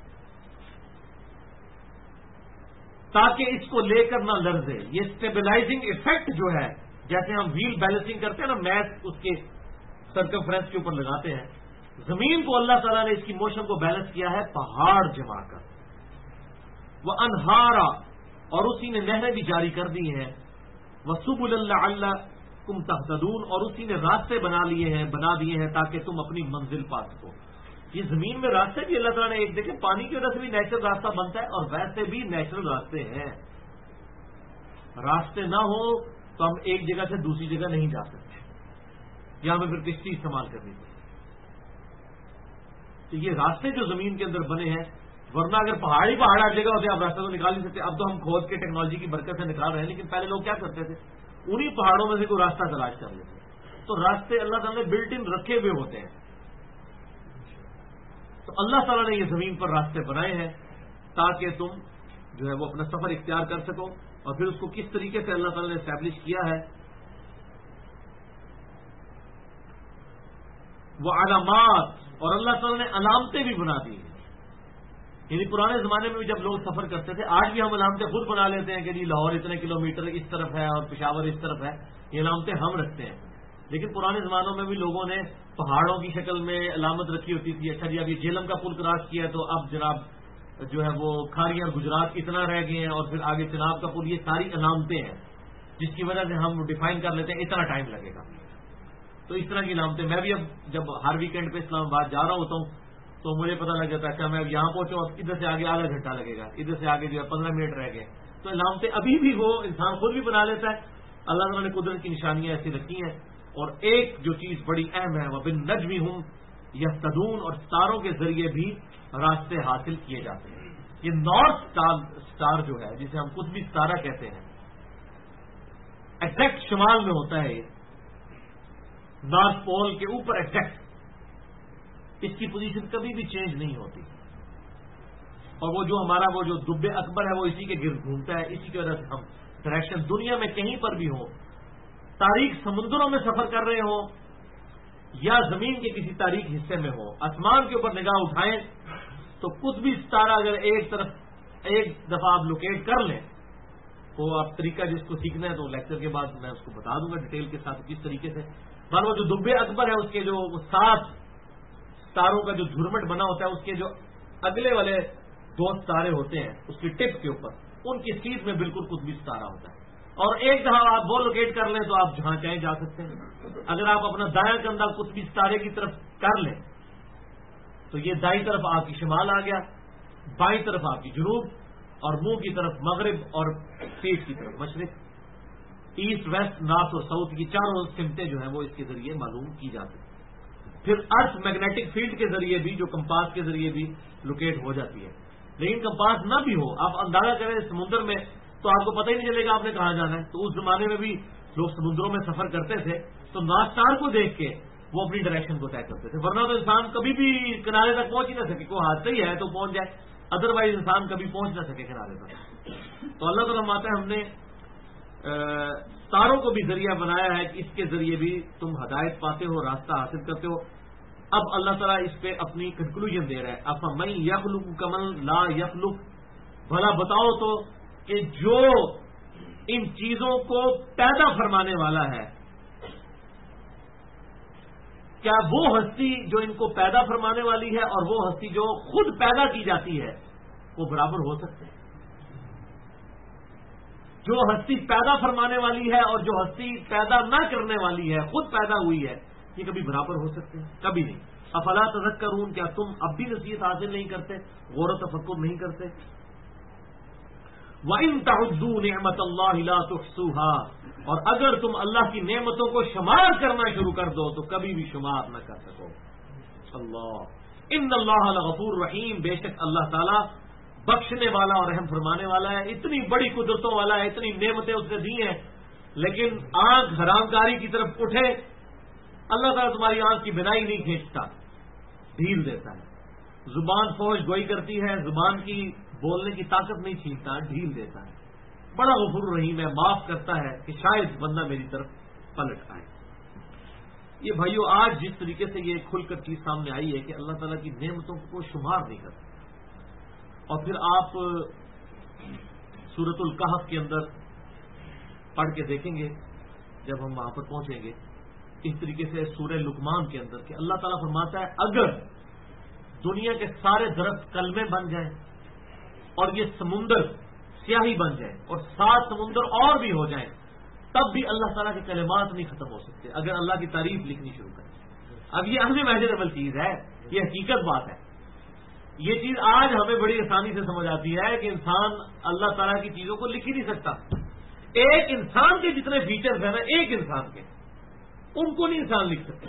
تاکہ اس کو لے کر نہ لرزے. یہ اسٹیبلائزنگ ایفیکٹ جو ہے, جیسے ہم ویل بیلنسنگ کرتے ہیں نا, میچ اس کے سرکمفرنس کے اوپر لگاتے ہیں, زمین کو اللہ تعالیٰ نے اس کی موشن کو بیلنس کیا ہے پہاڑ جما کر. وَأَنْهَارًا, اور اسی نے نہریں بھی جاری کر دی ہیں. وَسُبُلًا لَعَلَّكُمْ تَهْتَدُونَ, اور اسی نے راستے بنا دیے ہیں تاکہ تم اپنی منزل پا سکو. یہ زمین میں راستے بھی اللہ تعالیٰ نے, ایک دیکھیں پانی کی وجہ سے بھی نیچرل راستہ بنتا ہے اور ویسے بھی نیچرل راستے ہیں. راستے نہ ہو تو ہم ایک جگہ سے دوسری جگہ نہیں جا سکتے, یا ہمیں پھر کشتی استعمال کرنی پڑے. تو یہ راستے جو زمین کے اندر بنے ہیں, ورنہ اگر پہاڑی ہر جگہ ہوتے آپ راستہ تو نکال نہیں سکتے. اب تو ہم کھود کے ٹیکنالوجی کی برکت سے نکال رہے ہیں, لیکن پہلے لوگ کیا کرتے تھے, انہی پہاڑوں میں سے کوئی راستہ تلاش کر لیتے. تو راستے اللہ تعالیٰ نے بلٹ ان رکھے ہوئے ہوتے ہیں. تو اللہ تعالیٰ نے یہ زمین پر راستے بنائے ہیں تاکہ تم جو ہے وہ اپنا سفر اختیار کر سکو. اور پھر اس کو کس طریقے سے اللہ تعالیٰ نے اسٹیبلش کیا ہے, وہ علامات, اور اللہ تعالیٰ نے علامتیں بھی بنا دی ہیں. یعنی پرانے زمانے میں بھی جب لوگ سفر کرتے تھے, آج بھی ہم علامتیں خود بنا لیتے ہیں کہ جی لاہور اتنے کلومیٹر اس طرف ہے اور پشاور اس طرف ہے, یہ علامتیں ہم رکھتے ہیں. لیکن پرانے زمانوں میں بھی لوگوں نے پہاڑوں کی شکل میں علامت رکھی ہوتی تھی، اچھا جی اب یہ جیلم کا پل کراس کیا تو اب جناب جو ہے وہ کھاریاں اور گجرات اتنا رہ گئے ہیں، اور پھر آگے چناب کا پل، یہ ساری علامتیں ہیں جس کی وجہ سے ہم ڈیفائن کر لیتے ہیں اتنا ٹائم لگے گا. تو اس طرح کی علامتیں میں بھی اب جب ہر ویکینڈ پہ اسلام آباد جا رہا ہوتا ہوں تو مجھے پتہ لگ جاتا ہے اچھا میں اب یہاں پہنچا اب ادھر سے آگے آدھا گھنٹہ لگے گا، ادھر سے آگے جو ہے 15 منٹ رہ گئے. تو علامتیں ابھی بھی وہ انسان خود بھی بنا لیتا ہے. اللہ تعالیٰ نے قدرت کی نشانیاں ایسی رکھی ہیں. اور ایک جو چیز بڑی اہم ہے وہ بالنجم ہم یہتدون، اور ستاروں کے ذریعے بھی راستے حاصل کیے جاتے ہیں. یہ نارتھ سٹار جو ہے جسے ہم قطبی ستارہ کہتے ہیں، ایگزیکٹ شمال میں ہوتا ہے، یہ نارتھ پول کے اوپر ایگزیکٹ، اس کی پوزیشن کبھی بھی چینج نہیں ہوتی. اور وہ جو ہمارا وہ جو دب اکبر ہے وہ اسی کے گرد گھومتا ہے. اسی کی وجہ سے ہم ڈائریکشن دنیا میں کہیں پر بھی ہو، تاریخ سمندروں میں سفر کر رہے ہوں یا زمین کے کسی تاریخ حصے میں ہو، آسمان کے اوپر نگاہ اٹھائیں تو قطبی ستارہ اگر ایک دفعہ آپ لوکیٹ کر لیں تو آپ طریقہ جس کو سیکھنا ہے تو لیکچر کے بعد میں اس کو بتا دوں گا ڈیٹیل کے ساتھ کس طریقے سے. پر وہ جو دب اکبر ہے اس کے جو 7 ستاروں کا جو جھرمٹ بنا ہوتا ہے، اس کے جو اگلے والے 2 ستارے ہوتے ہیں اس کی ٹپ کے اوپر، ان کی سیٹ میں بالکل قطبی ستارہ ہوتا ہے. اور ایک دفعہ آپ وہ لوکیٹ کر لیں تو آپ جہاں چاہیں جا سکتے ہیں. اگر آپ اپنا دایاں کندھا قطبی ستارے کی طرف کر لیں تو یہ دائیں طرف آپ کی شمال آ گیا، بائیں طرف آپ کی جنوب، اور منہ کی طرف مغرب، اور پیٹ کی طرف مشرق. ایسٹ ویسٹ نارتھ اور ساؤتھ کی چاروں سمتیں جو ہیں وہ اس کے ذریعے معلوم کی جاتی ہیں. پھر ارتھ میگنیٹک فیلڈ کے ذریعے بھی، جو کمپاس کے ذریعے بھی لوکیٹ ہو جاتی ہے. لیکن کمپاس نہ بھی ہو، آپ اندازہ کریں سمندر میں تو آپ کو پتہ ہی نہیں چلے گا آپ نے کہاں جانا ہے. تو اس زمانے میں بھی لوگ سمندروں میں سفر کرتے تھے تو نارتھ اسٹار کو دیکھ کے وہ اپنی ڈائریکشن کو طے کرتے تھے، ورنہ تو انسان کبھی بھی کنارے تک پہنچ ہی نہ سکے. کوئی حادثہ ہی ہے تو پہنچ جائے، ادروائز انسان کبھی پہنچ نہ سکے کنارے تک. تو اللہ تعالیٰ ماتا ہے ہم نے ستاروں کو بھی ذریعہ بنایا ہے کہ اس کے ذریعے بھی تم ہدایت پاتے ہو، راستہ حاصل کرتے ہو. اب اللہ تعالیٰ اس پہ اپنی کنکلوژن دے رہا ہے. افمن یخلق کمن لا یخلق، بھلا بتاؤ تو کہ جو ان چیزوں کو پیدا فرمانے والا ہے، کیا وہ ہستی جو ان کو پیدا فرمانے والی ہے اور وہ ہستی جو خود پیدا کی جاتی ہے وہ برابر ہو سکتے ہیں؟ جو ہستی پیدا فرمانے والی ہے اور جو ہستی پیدا نہ کرنے والی ہے، خود پیدا ہوئی ہے، یہ کبھی برابر ہو سکتے ہیں؟ کبھی نہیں. افلا تذکرون، کیا تم اب بھی نصیحت حاصل نہیں کرتے، غور و تفکر نہیں کرتے؟ وَإِن تَعُدُّوا نِعْمَةَ اللَّهِ لَا تُحْصُوهَا، اور اگر تم اللہ کی نعمتوں کو شمار کرنا شروع کر دو تو کبھی بھی شمار نہ کر سکو. اللہ ان اللہ لغفور رحیم، بے شک اللہ تعالیٰ بخشنے والا اور رحم فرمانے والا ہے. اتنی بڑی قدرتوں والا ہے، اتنی نعمتیں اس نے دی ہیں، لیکن آنکھ حرام کاری کی طرف اٹھے اللہ تعالیٰ تمہاری آنکھ کی بنائی نہیں کھینچتا، ڈھیل دیتا ہے. زبان فوج گوئی کرتی ہے، زبان کی بولنے کی طاقت نہیں چھینتا، ڈھیل دیتا ہے. بڑا غفور رحیم ہے، معاف کرتا ہے کہ شاید بندہ میری طرف پلٹ آئے. یہ بھائیو آج جس طریقے سے یہ کھل کر چیز سامنے آئی ہے کہ اللہ تعالیٰ کی نعمتوں کو کوئی شمار نہیں کرتا. اور پھر آپ سورۃ الکہف کے اندر پڑھ کے دیکھیں گے جب ہم وہاں پر پہنچیں گے، اس طریقے سے سورہ لقمان کے اندر کہ اللہ تعالیٰ فرماتا ہے اگر دنیا کے سارے درخت کلمے بن جائیں اور یہ سمندر سیاہی بن جائے اور 7 سمندر اور بھی ہو جائیں تب بھی اللہ تعالیٰ کے کلمات نہیں ختم ہو سکتے اگر اللہ کی تعریف لکھنی شروع کریں. اب یہ انمیجریبل چیز ہے، یہ حقیقت بات ہے. یہ چیز آج ہمیں بڑی آسانی سے سمجھ آتی ہے کہ انسان اللہ تعالیٰ کی چیزوں کو لکھ ہی نہیں سکتا. ایک انسان کے جتنے فیچرز ہیں نا، ایک انسان کے، ان کو نہیں انسان لکھ سکتے.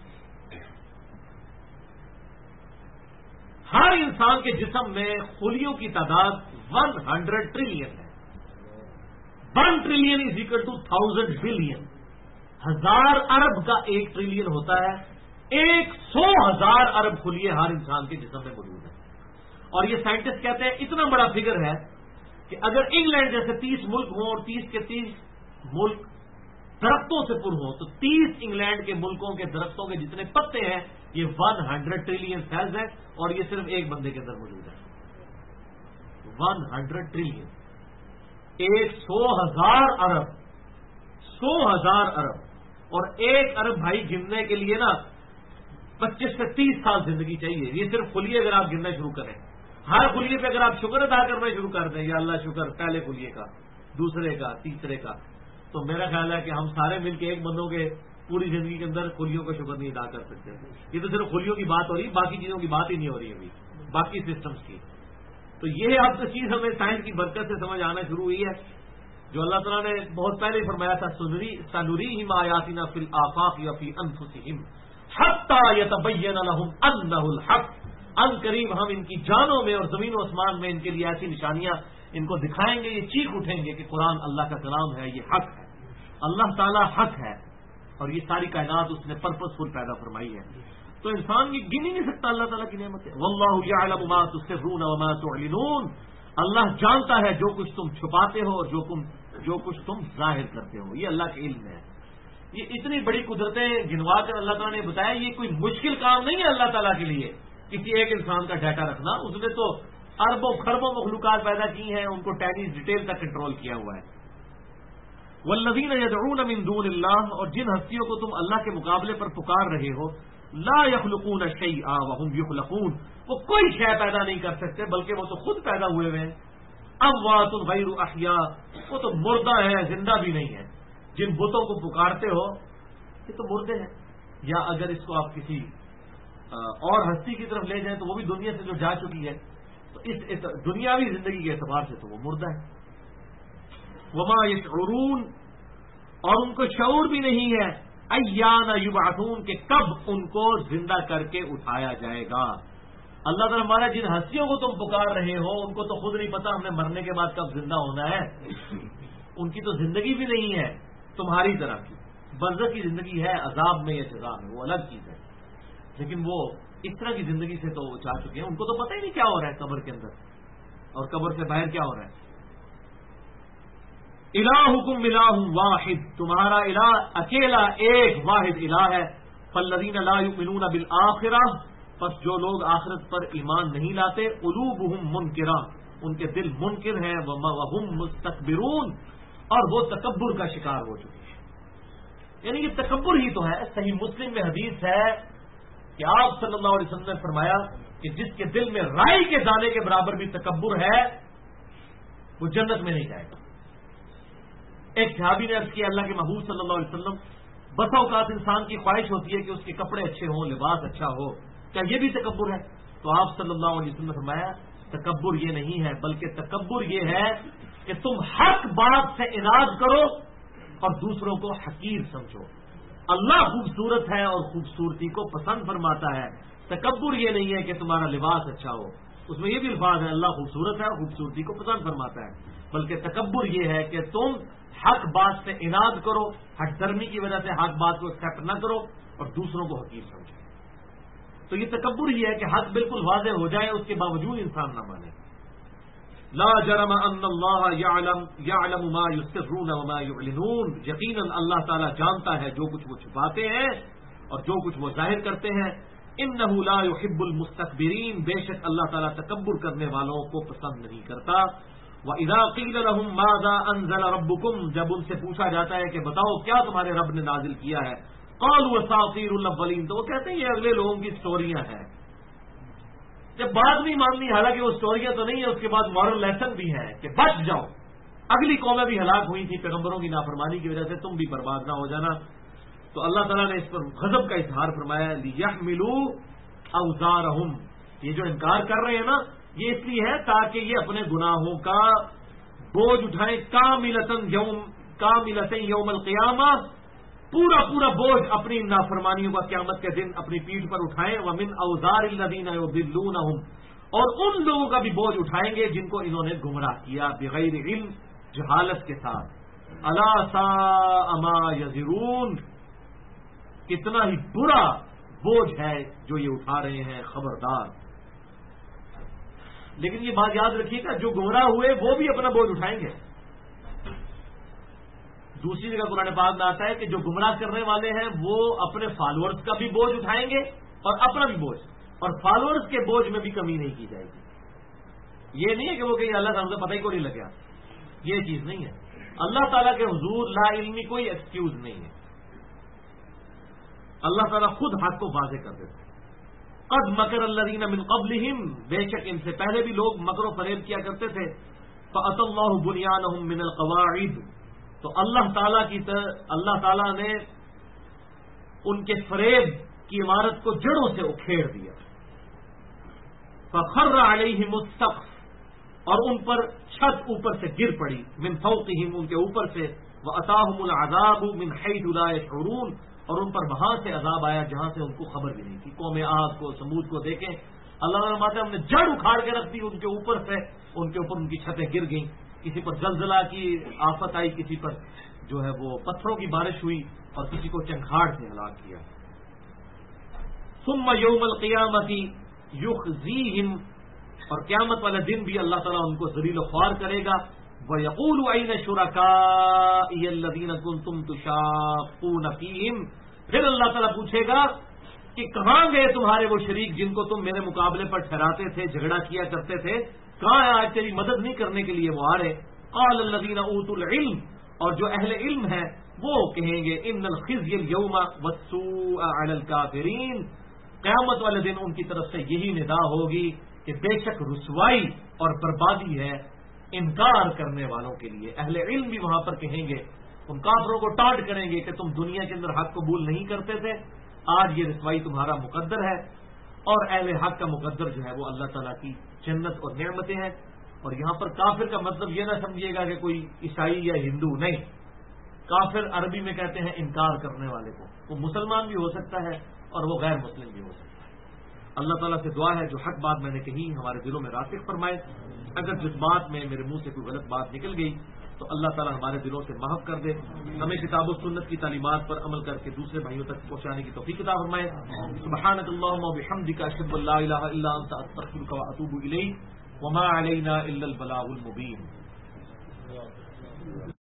ہر انسان کے جسم میں خلیوں کی تعداد 100 ٹریلین ہے. 1 trillion is equal to 1000 billion. 1000 ارب کا 1 ٹریلین ہوتا ہے. 100,000 ارب خلیے ہر انسان کے جسم میں موجود ہیں. اور یہ سائنٹسٹ کہتے ہیں اتنا بڑا فگر ہے کہ اگر انگلینڈ جیسے 30 ملک ہوں اور 30 کے 30 ملک درختوں سے پر ہوں تو 30 انگلینڈ کے ملکوں کے درختوں کے جتنے پتے ہیں یہ 100 ٹریلین سیلز ہے، اور یہ صرف ایک بندے کے اندر موجود ہے. 100 ٹریلین، 100,000 ارب، 100,000 ارب. اور 1 ارب بھائی گننے کے لیے نا 25 سے 30 سال زندگی چاہیے. یہ صرف خلیے اگر آپ گننا شروع کریں, ہر خلیے پہ اگر آپ شکر ادا کرنا شروع کر دیں, یا اللہ شکر پہلے خلیے کا, دوسرے کا, تیسرے کا, تو میرا خیال ہے کہ ہم سارے مل کے ایک بندوں کے پوری زندگی کے اندر خلیوں کا شکر نہیں ادا کر سکتے. یہ تو صرف خلیوں کی بات ہو رہی ہے, باقی چیزوں کی بات ہی نہیں ہو رہی ابھی, باقی سسٹمز کی. تو یہ اب تو چیز ہمیں سائنس کی برکت سے سمجھ آنا شروع ہوئی ہے, جو اللہ تعالیٰ نے بہت پہلے ہی فرمایا تھا, سنریہم آیاتنا فی الآفاق وفی انفسہم حتی یتبین لہم انہ الحق. ان قریب ہم ان کی جانوں میں اور زمین و آسمان میں ان کے لیے ایسی نشانیاں ان کو دکھائیں گے, یہ چیخ اٹھیں گے کہ قرآن اللہ کا کلام ہے, یہ حق ہے, اللہ تعالیٰ حق ہے, اور یہ ساری کائنات اس نے پرپز فل پیدا فرمائی ہے. تو انسان یہ گن ہی نہیں سکتا اللہ تعالیٰ کی نعمت ہے. واللہ یعلم ما تسرون وما تعلنون. اللہ جانتا ہے جو کچھ تم چھپاتے ہو اور جو کچھ تم ظاہر کرتے ہو, یہ اللہ کے علم ہے. یہ اتنی بڑی قدرتیں گنوا کر اللہ تعالیٰ نے بتایا, یہ کوئی مشکل کام نہیں ہے اللہ تعالیٰ کے لیے کسی ایک انسان کا ڈیٹا رکھنا. اس نے تو اربوں خربوں مخلوقات پیدا کی ہیں, ان کو ٹینی ڈیٹیل تک کنٹرول کیا ہوا ہے. والذین یدعون من دون اللہ, اور جن ہستیوں کو تم اللہ کے مقابلے پر پکار رہے ہو, لا یخلقون شیئا وهم یخلقون, وہ کوئی شے پیدا نہیں کر سکتے بلکہ وہ تو خود پیدا ہوئے ہیں. اموات غیر احیاء, وہ تو مردہ ہیں, زندہ بھی نہیں ہے. جن بتوں کو پکارتے ہو یہ تو مردے ہیں. یا اگر اس کو آپ کسی اور ہستی کی طرف لے جائیں تو وہ بھی دنیا سے جو جا چکی ہے, تو اس دنیاوی زندگی کے اعتبار سے تو وہ مردہ ہے. وما یشعرون, اور ان کو شعور بھی نہیں ہے, ایان یبعثون, کہ کب ان کو زندہ کر کے اٹھایا جائے گا. اللہ تعالیٰ ہمارا جن ہستیوں کو تم پکار رہے ہو ان کو تو خود نہیں پتا ہم نے مرنے کے بعد کب زندہ ہونا ہے. ان کی تو زندگی بھی نہیں ہے تمہاری طرح کی, برزخ کی زندگی ہے, عذاب میں یا سزا میں, وہ الگ چیز ہے. لیکن وہ اس طرح کی زندگی سے تو جا چکے ہیں, ان کو تو پتہ ہی نہیں کیا ہو رہا ہے قبر کے اندر اور قبر سے باہر کیا ہو رہا ہے. الہکم الہ واحد, تمہارا الہ اکیلا ایک واحد الہ ہے. فالذین لا یؤمنون بالآخرہ, پس جو لوگ آخرت پر ایمان نہیں لاتے, قلوبہم منکرہ, ان کے دل منکر ہیں, وہم مستکبرون, اور وہ تکبر کا شکار ہو چکے ہیں. یعنی یہ تکبر ہی تو ہے. صحیح مسلم میں حدیث ہے کہ آپ صلی اللہ علیہ وسلم نے فرمایا کہ جس کے دل میں رائی کے دانے کے برابر بھی تکبر ہے وہ جنت میں نہیں جائے گا. ایک صحابی نے عرض کیا, اللہ کے محبوب صلی اللہ علیہ وسلم, بسا اوقات انسان کی خواہش ہوتی ہے کہ اس کے کپڑے اچھے ہوں, لباس اچھا ہو, کیا یہ بھی تکبر ہے؟ تو آپ صلی اللہ علیہ وسلم نے فرمایا تکبر یہ نہیں ہے, بلکہ تکبر یہ ہے کہ تم حق بات سے اناد کرو اور دوسروں کو حقیر سمجھو. اللہ خوبصورت ہے اور خوبصورتی کو پسند فرماتا ہے. تکبر یہ نہیں ہے کہ تمہارا لباس اچھا ہو, اس میں یہ بھی الفاظ ہے اللہ خوبصورت ہے اور خوبصورتی کو پسند فرماتا ہے, بلکہ تکبر یہ ہے کہ تم حق بات سے اناد کرو, ہٹ درمی کی وجہ سے حق بات کو ایکسپٹ نہ کرو اور دوسروں کو حقیر سمجھو. تو یہ تکبر یہ ہے کہ حق بالکل واضح ہو جائے, اس کے باوجود انسان نہ مانے. لا جرم ان اللہ یعلم ما یسرون وما یعلنون, یقیناً اللہ تعالیٰ جانتا ہے جو کچھ وہ چھپاتے ہیں اور جو کچھ وہ ظاہر کرتے ہیں. انہ لا یحب المستکبرین, بے شک اللہ تعالیٰ تکبر کرنے والوں کو پسند نہیں کرتا. وَإِذَا قِيلَ لَهُم مَاذَا أَنزَلَ رَبُّكُمْ, جب ان سے پوچھا جاتا ہے کہ بتاؤ کیا تمہارے رب نے نازل کیا ہے, قَالُوا أَسَاطِيرُ الْأَوَّلِينَ, تو وہ کہتے ہیں یہ اگلے لوگوں کی سٹوریاں ہیں. جب بات نہیں ماننی, حالانکہ وہ سٹوریاں تو نہیں ہے, اس کے بعد مورل لیسن بھی ہے کہ بچ جاؤ, اگلی قومیں بھی ہلاک ہوئی تھی پیغمبروں کی نافرمانی کی وجہ سے, تم بھی برباد نہ ہو جانا. تو اللہ تعالیٰ نے اس پر غضب کا اظہار فرمایا, لِيَحْمِلُوا أَوْزَارَهُمْ, یہ جو انکار کر رہے ہیں نا یہ اس لیے ہے تاکہ یہ اپنے گناہوں کا بوجھ اٹھائیں, کاملتن یوم القیامہ, پورا پورا بوجھ اپنی نافرمانیوں کا قیامت کے دن اپنی پیٹھ پر اٹھائیں. ومن اوزار الذین یضلونہم, اور ان لوگوں کا بھی بوجھ اٹھائیں گے جن کو انہوں نے گمراہ کیا بغیر علم, جہالت کے ساتھ. الا ساء ما یزرون, کتنا ہی برا بوجھ ہے جو یہ اٹھا رہے ہیں, خبردار. لیکن یہ بات یاد رکھیے گا, جو گمراہ ہوئے وہ بھی اپنا بوجھ اٹھائیں گے. دوسری جگہ قرآن پاک میں آتا ہے کہ جو گمراہ کرنے والے ہیں وہ اپنے فالوورز کا بھی بوجھ اٹھائیں گے اور اپنا بھی بوجھ, اور فالوورز کے بوجھ میں بھی کمی نہیں کی جائے گی. یہ نہیں ہے کہ وہ کہیں اللہ تعالیٰ سے پتہ ہی کو نہیں لگا, یہ چیز نہیں ہے. اللہ تعالیٰ کے حضور لا علمی کوئی ایکسکیوز نہیں ہے. اللہ تعالیٰ خود حق کو واضح کر دیتا ہے. قد مکر الذین من قبلہم، بے شک ان سے پہلے بھی لوگ مکر و فریب کیا کرتے تھے. فأتی اللہ بنیانہم من القواعد، تو اللہ تعالیٰ نے ان کے فریب کی عمارت کو جڑوں سے اکھیڑ دیا. فخر علیہم السقف، اور ان پر چھت اوپر سے گر پڑی. من فوقہم، ان کے اوپر سے. واتاہم العذاب من حیث لا یشعرون، اور ان پر وہاں سے عذاب آیا جہاں سے ان کو خبر بھی نہیں تھی. قوم عاد کو، سمود کو دیکھیں، اللہ تعالیٰ فرماتے ہیں ہم نے جڑ اکھاڑ کے رکھ دی ان کے اوپر سے، ان کے اوپر ان کی چھتیں گر گئیں. کسی پر زلزلہ کی آفت آئی، کسی پر جو ہے وہ پتھروں کی بارش ہوئی، اور کسی کو چنگھاڑ سے ہلاک کیا. ثم یوم القیامت یخزیہم، اور قیامت والے دن بھی اللہ تعالیٰ ان کو ذلیل و خوار کرے گا. وَيَقُولُ أَيْنَ شُرَكَائِيَ الَّذِينَ كُنتُمْ تُشَاقُّونَ فِيهِمْ، پھر اللہ تعالیٰ پوچھے گا کہ کہاں گئے تمہارے وہ شریک جن کو تم میرے مقابلے پر ٹھہراتے تھے، جھگڑا کیا کرتے تھے، کہاں ہے آج تیری مدد نہیں کرنے کے لیے وہ آ رہے. قَالَ الَّذِينَ أُوتُوا الْعِلْمَ، اور جو اہل علم ہیں وہ کہیں گے إِنَّ الْخِزْيَ الْيَوْمَ وَالسُّوءَ عَلَى الْكَافِرِينَ، قیامت والے دن ان کی طرف سے یہی ندا ہوگی کہ بے شک رسوائی اور بربادی ہے انکار کرنے والوں کے لیے. اہل علم بھی وہاں پر کہیں گے، ان کافروں کو ٹانٹ کریں گے کہ تم دنیا کے اندر حق قبول نہیں کرتے تھے، آج یہ رسوائی تمہارا مقدر ہے. اور اہل حق کا مقدر جو ہے وہ اللہ تعالیٰ کی جنت اور نعمتیں ہیں. اور یہاں پر کافر کا مطلب یہ نہ سمجھیے گا کہ کوئی عیسائی یا ہندو، نہیں. کافر عربی میں کہتے ہیں انکار کرنے والے کو. وہ مسلمان بھی ہو سکتا ہے اور وہ غیر مسلم بھی ہو سکتا ہے. اللہ تعالیٰ سے دعا ہے جو حق بات میں نے کہی ہمارے دلوں میں راسخ فرمائے. اگر جس بات میں میرے منہ سے کوئی غلط بات نکل گئی تو اللہ تعالیٰ ہمارے دلوں سے محف کر دے. ہمیں کتاب و سنت کی تعلیمات پر عمل کر کے دوسرے بھائیوں تک پہنچانے کی توفیق عطا فرمائے. سبحانک اللہم و بحمدک، اشہد ان لا الہ الا انت، استغفرک و اتوب الیک، وما علینا الا البلاغ المبین.